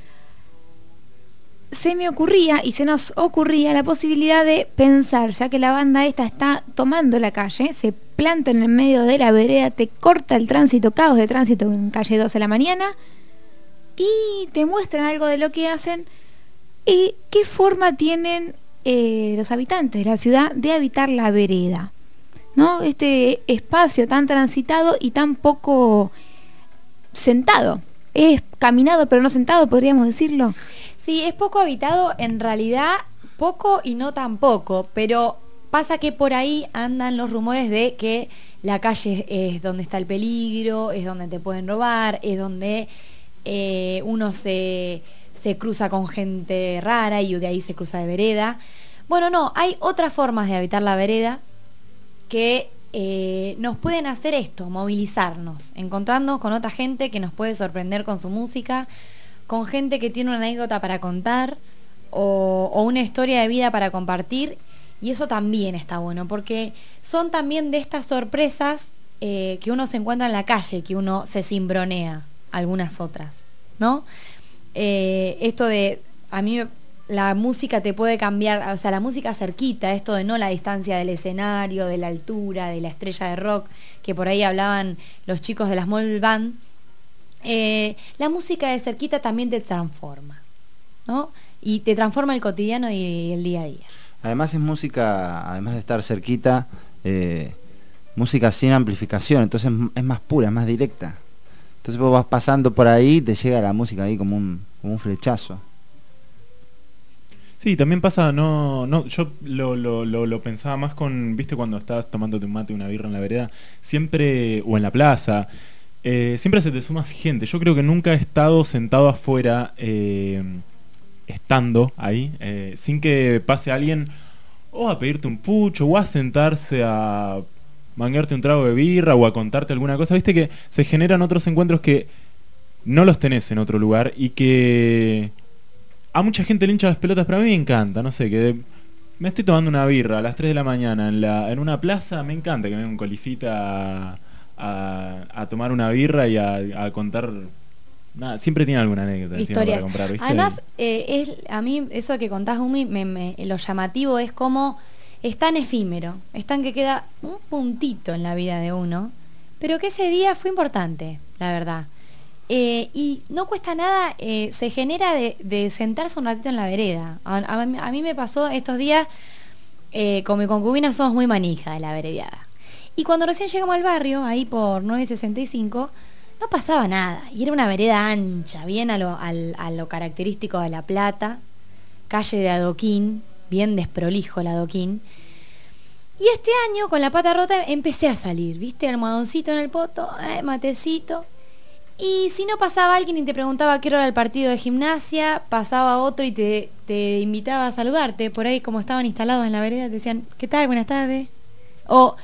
Se me ocurría y se nos ocurría la posibilidad de pensar, ya que la banda esta está tomando la calle, se planta en el medio de la vereda, te corta el tránsito, caos de tránsito en calle 12 de la mañana, y te muestran algo de lo que hacen y qué forma tienen los habitantes de la ciudad de habitar la vereda, ¿no? Este espacio tan transitado y tan poco sentado. Es caminado pero no sentado, podríamos decirlo. Sí, es poco habitado, en realidad poco y no tan poco, pero pasa que por ahí andan los rumores de que la calle es donde está el peligro, es donde te pueden robar, es donde uno se cruza con gente rara y de ahí se cruza de vereda. Bueno, no, hay otras formas de habitar la vereda que nos pueden hacer esto, movilizarnos, encontrarnos con otra gente que nos puede sorprender con su música, con gente que tiene una anécdota para contar o una historia de vida para compartir Y eso también está bueno, porque son también de estas sorpresas que uno se encuentra en la calle, que uno se cimbronea, algunas otras, ¿no? Esto de, a mí la música te puede cambiar, o sea, la música cerquita, esto de no la distancia del escenario, de la altura, de la estrella de rock, que por ahí hablaban los chicos de la Small Band, la música de cerquita también te transforma, ¿no? Y te transforma el cotidiano y el día a día. Además es música, además de estar cerquita, música sin amplificación, entonces es más pura, es más directa. Entonces vos vas pasando por ahí y te llega la música ahí como un flechazo. Sí, también pasa, yo lo pensaba más con, viste, cuando estás tomándote un mate, una birra en la vereda, siempre, o en la plaza, siempre se te suma gente. Yo creo que nunca he estado sentado afuera, estando ahí, sin que pase alguien o a pedirte un pucho, o a sentarse a manguearte un trago de birra, o a contarte alguna cosa. Viste que se generan otros encuentros que no los tenés en otro lugar y que a mucha gente le hincha las pelotas, pero a mí me encanta, no sé, que me estoy tomando una birra a las 3 de la mañana en una plaza, me encanta que venga un colifita a tomar una birra y a contar. Nada, siempre tiene alguna anécdota Historias. Para comprar, ¿viste? Además, a mí eso que contás, Umi, lo llamativo es como es tan efímero, es tan que queda un puntito en la vida de uno, pero que ese día fue importante, la verdad. Y no cuesta nada, se genera de sentarse un ratito en la vereda. A mí me pasó estos días, con mi concubina somos muy manija de la veredeada. Y cuando recién llegamos al barrio, ahí por 965, no pasaba nada. Y era una vereda ancha, bien a lo característico de La Plata, calle de adoquín, bien desprolijo el adoquín. Y este año, con la pata rota, empecé a salir, ¿viste? Almohadoncito en el poto, matecito. Y si no pasaba alguien y te preguntaba qué hora era el partido de gimnasia, pasaba otro y te invitaba a saludarte. Por ahí, como estaban instalados en la vereda, te decían, ¿qué tal? Buenas tardes. O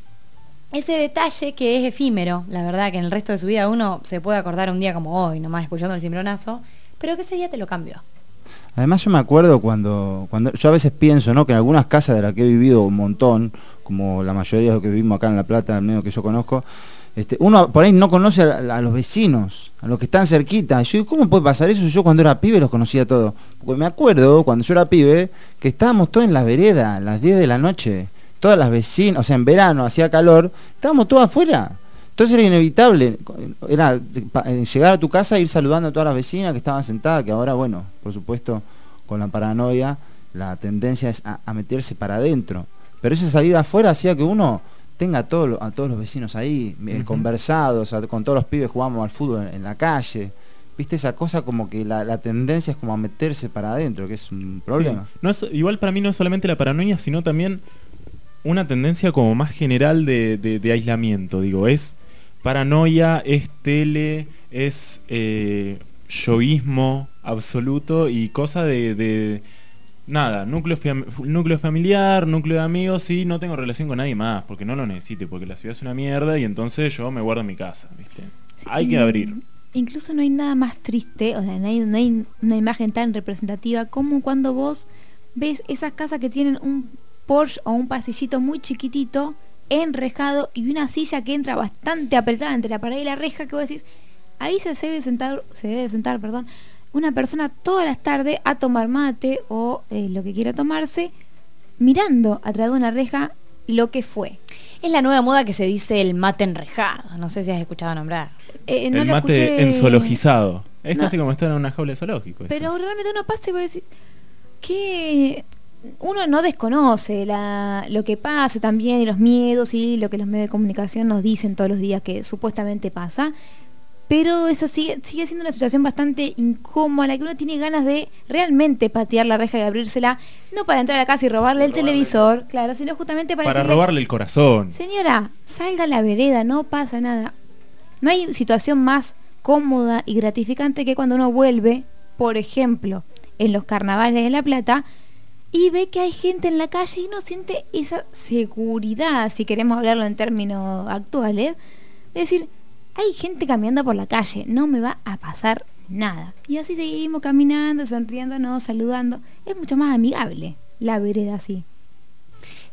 ese detalle que es efímero, la verdad, que en el resto de su vida uno se puede acordar un día como hoy, nomás escuchando el cimbronazo, pero que ese día te lo cambió. Además yo me acuerdo cuando yo a veces pienso, ¿no?, que en algunas casas de las que he vivido un montón, como la mayoría de los que vivimos acá en La Plata, al menos que yo conozco, uno por ahí no conoce a los vecinos, a los que están cerquita. Yo digo, ¿cómo puede pasar eso? Yo cuando era pibe los conocía todos. Porque me acuerdo, cuando yo era pibe, que estábamos todos en la vereda, a las 10 de la noche, todas las vecinas, o sea, en verano, hacía calor, estábamos todos afuera. Entonces era inevitable, era llegar a tu casa e ir saludando a todas las vecinas que estaban sentadas, que ahora, bueno, por supuesto, con la paranoia, la tendencia es a meterse para adentro. Pero esa salida afuera hacía que uno tenga a todos los vecinos ahí, conversados, con todos los pibes jugamos al fútbol en la calle. ¿Viste? Esa cosa como que la tendencia es como a meterse para adentro, que es un problema. Sí. No es, igual para mí no es solamente la paranoia, sino también una tendencia como más general de aislamiento. Digo, es paranoia, es tele, es yoísmo absoluto y cosa de nada, núcleo familiar, núcleo de amigos, y no tengo relación con nadie más, porque no lo necesite, porque la ciudad es una mierda y entonces yo me guardo en mi casa, ¿viste? Sí, hay que abrir. Incluso no hay nada más triste, o sea, no hay una imagen tan representativa como cuando vos ves esas casas que tienen un Porsche o un pasillito muy chiquitito, enrejado, y una silla que entra bastante apretada entre la pared y la reja, que vos decís, ahí se debe sentar, una persona todas las tardes a tomar mate o lo que quiera tomarse, mirando a través de una reja lo que fue. Es la nueva moda que se dice el mate enrejado. No sé si has escuchado nombrar. No el mate enzoologizado. Es casi como estar en una jaula de zoológico. Pero eso. Realmente uno pasa y va a decir que uno no desconoce lo que pasa también, y los miedos y lo que los medios de comunicación nos dicen todos los días que supuestamente pasa. Pero eso sigue siendo una situación bastante incómoda, la que uno tiene ganas de realmente patear la reja y abrírsela, no para entrar a la casa y robarle el televisor, claro, sino justamente para decirle, robarle el corazón. Señora, salga a la vereda, no pasa nada. No hay situación más cómoda y gratificante que cuando uno vuelve, por ejemplo, en los carnavales de La Plata, y ve que hay gente en la calle y uno siente esa seguridad, si queremos hablarlo en términos actuales, de decir, hay gente caminando por la calle, no me va a pasar nada. Y así seguimos caminando, sonriéndonos, saludando. Es mucho más amigable la vereda así.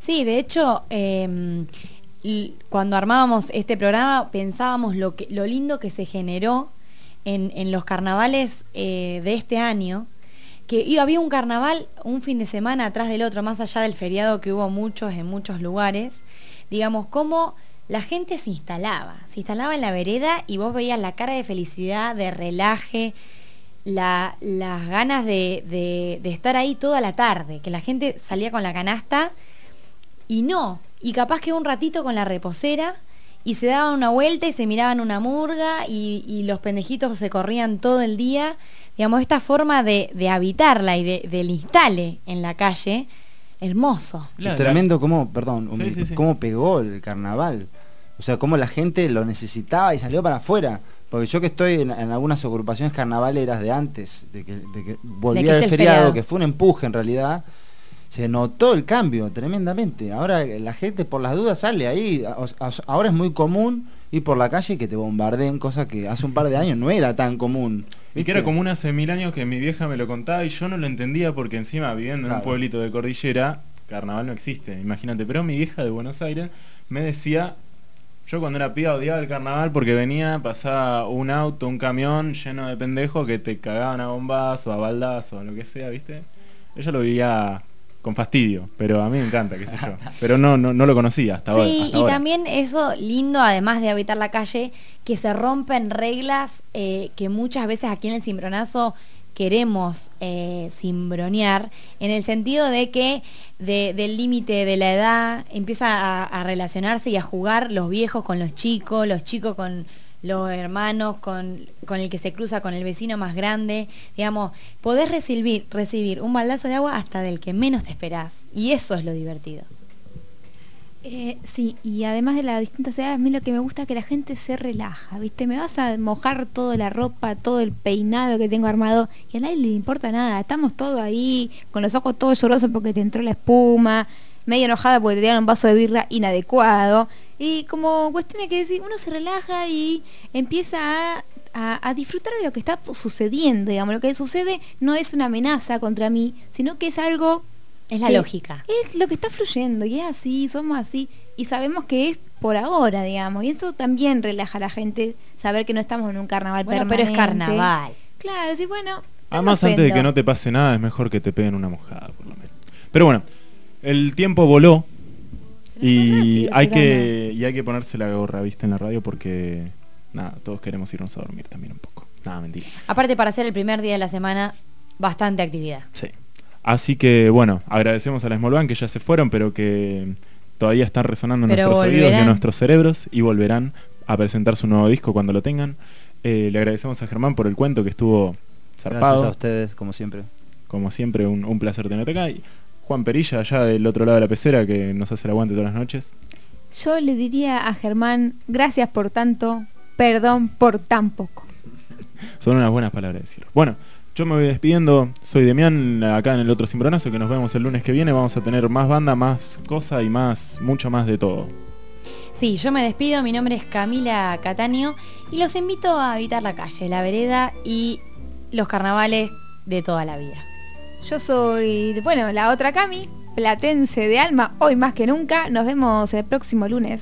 Sí, de hecho, cuando armábamos este programa pensábamos lo lindo que se generó en los carnavales de este año, que había un carnaval un fin de semana atrás del otro, más allá del feriado que hubo muchos en muchos lugares, digamos, cómo la gente se instalaba en la vereda y vos veías la cara de felicidad, de relaje, las ganas de estar ahí toda la tarde, que la gente salía con la canasta y capaz que un ratito con la reposera y se daban una vuelta y se miraban una murga y los pendejitos se corrían todo el día. Digamos, esta forma de habitarla y del instale en la calle, hermoso. Es tremendo cómo pegó el carnaval. O sea, cómo la gente lo necesitaba y salió para afuera. Porque yo que estoy en algunas agrupaciones carnavaleras de antes, de que volviera el feriado, que fue un empuje en realidad, se notó el cambio tremendamente. Ahora la gente por las dudas sale ahí. Ahora es muy común ir por la calle y que te bombardeen, cosa que hace un par de años no era tan común. Y que era común hace 1000 años, que mi vieja me lo contaba y yo no lo entendía porque encima viviendo en un pueblito de cordillera, carnaval no existe, imagínate. Pero mi vieja de Buenos Aires me decía, yo cuando era piba odiaba el carnaval porque pasaba un auto, un camión lleno de pendejos que te cagaban a bombazos, a baldazos, lo que sea, ¿viste? Ella lo vivía con fastidio, pero a mí me encanta, qué sé yo. Pero no lo conocía hasta ahora. Sí, y también eso lindo, además de habitar la calle, que se rompen reglas que muchas veces aquí en el cimbronazo queremos cimbronear, en el sentido de que del límite de la edad empieza a relacionarse y a jugar los viejos con los chicos con los hermanos, con el que se cruza con el vecino más grande. Digamos, podés recibir un baldazo de agua hasta del que menos te esperás, y eso es lo divertido. Sí, y además de las distintas edades, a mí lo que me gusta es que la gente se relaja, ¿viste? Me vas a mojar toda la ropa, todo el peinado que tengo armado, y a nadie le importa nada. Estamos todos ahí, con los ojos todos llorosos porque te entró la espuma, medio enojada porque te dieron un vaso de birra inadecuado, y como cuestiones que decir, uno se relaja y empieza a disfrutar de lo que está sucediendo, digamos. Lo que sucede no es una amenaza contra mí, sino que es algo... Es la lógica. Es lo que está fluyendo y es así, somos así. Y sabemos que es por ahora, digamos. Y eso también relaja a la gente, saber que no estamos en un carnaval permanente. Pero es carnaval. Claro, sí, bueno. Además, antes de que no te pase nada, es mejor que te peguen una mojada, por lo menos. Pero bueno, el tiempo voló y hay que ponerse la gorra, ¿viste? En la radio porque, nada, todos queremos irnos a dormir también un poco. Nada, mentira. Aparte, para ser el primer día de la semana, bastante actividad. Sí. Así que, bueno, agradecemos a la Small Band que ya se fueron, pero que todavía están resonando en nuestros oídos y en nuestros cerebros y volverán a presentar su nuevo disco cuando lo tengan. Le agradecemos a Germán por el cuento que estuvo zarpado. Gracias a ustedes, como siempre. Como siempre, un placer tenerte acá. Y Juan Perilla, allá del otro lado de la pecera, que nos hace el aguante todas las noches. Yo le diría a Germán, gracias por tanto, perdón por tan poco. Son unas buenas palabras decirlo. Bueno, yo me voy despidiendo, soy Demián, acá en el otro cimbronazo, que nos vemos el lunes que viene. Vamos a tener más banda, más cosas y mucho más de todo. Sí, yo me despido, mi nombre es Camila Cataño y los invito a habitar la calle, la vereda y los carnavales de toda la vida. Yo soy, la otra Cami, platense de alma, hoy más que nunca. Nos vemos el próximo lunes.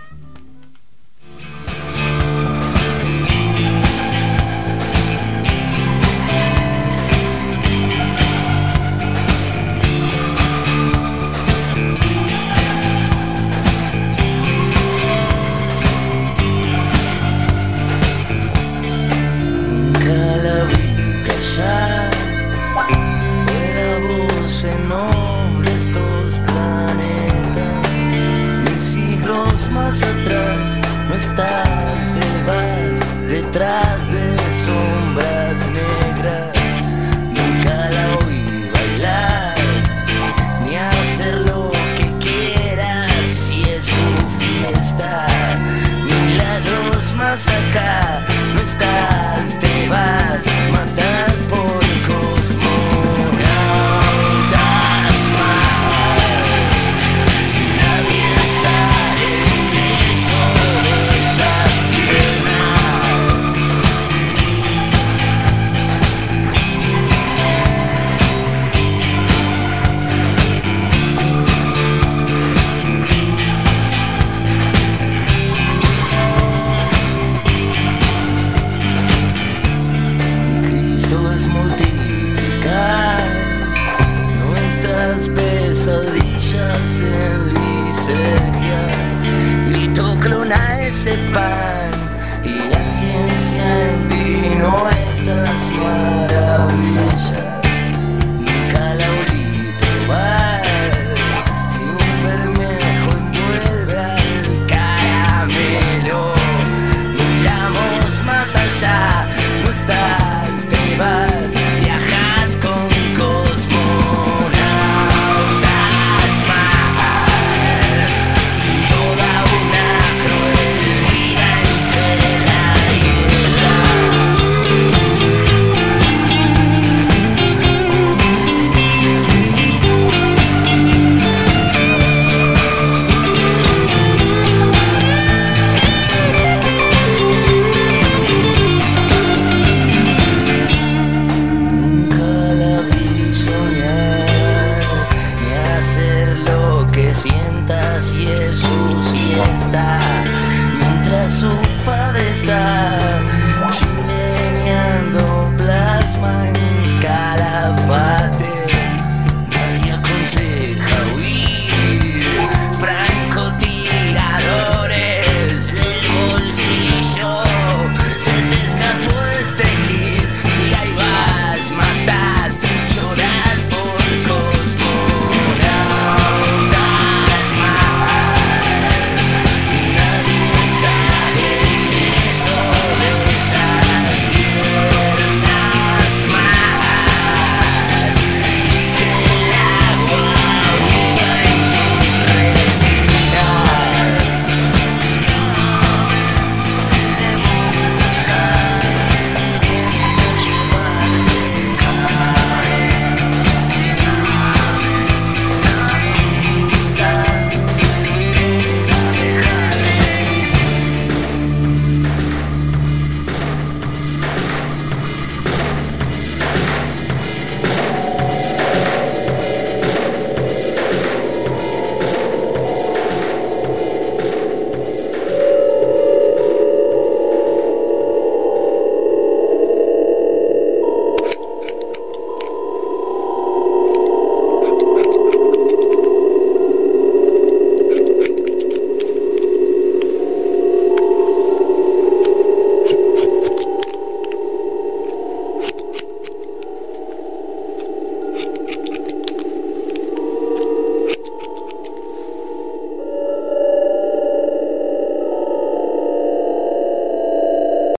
Estás, te vas detrás de sombras negras. Nunca la oí bailar ni hacer lo que quiera. Si es su fiesta, milagros más acá. No estás, te vas, matas por cosmonautas más. Nadie sabe eso. de pan y la ciencia en vino, estas maravillas. Nunca la olí probar, sin Bermejo envuelve al caramelo. Miramos más allá, no estás, te vas, viajas con cosmonautas mar, toda una cruel vida entre la sientas y eso sí está.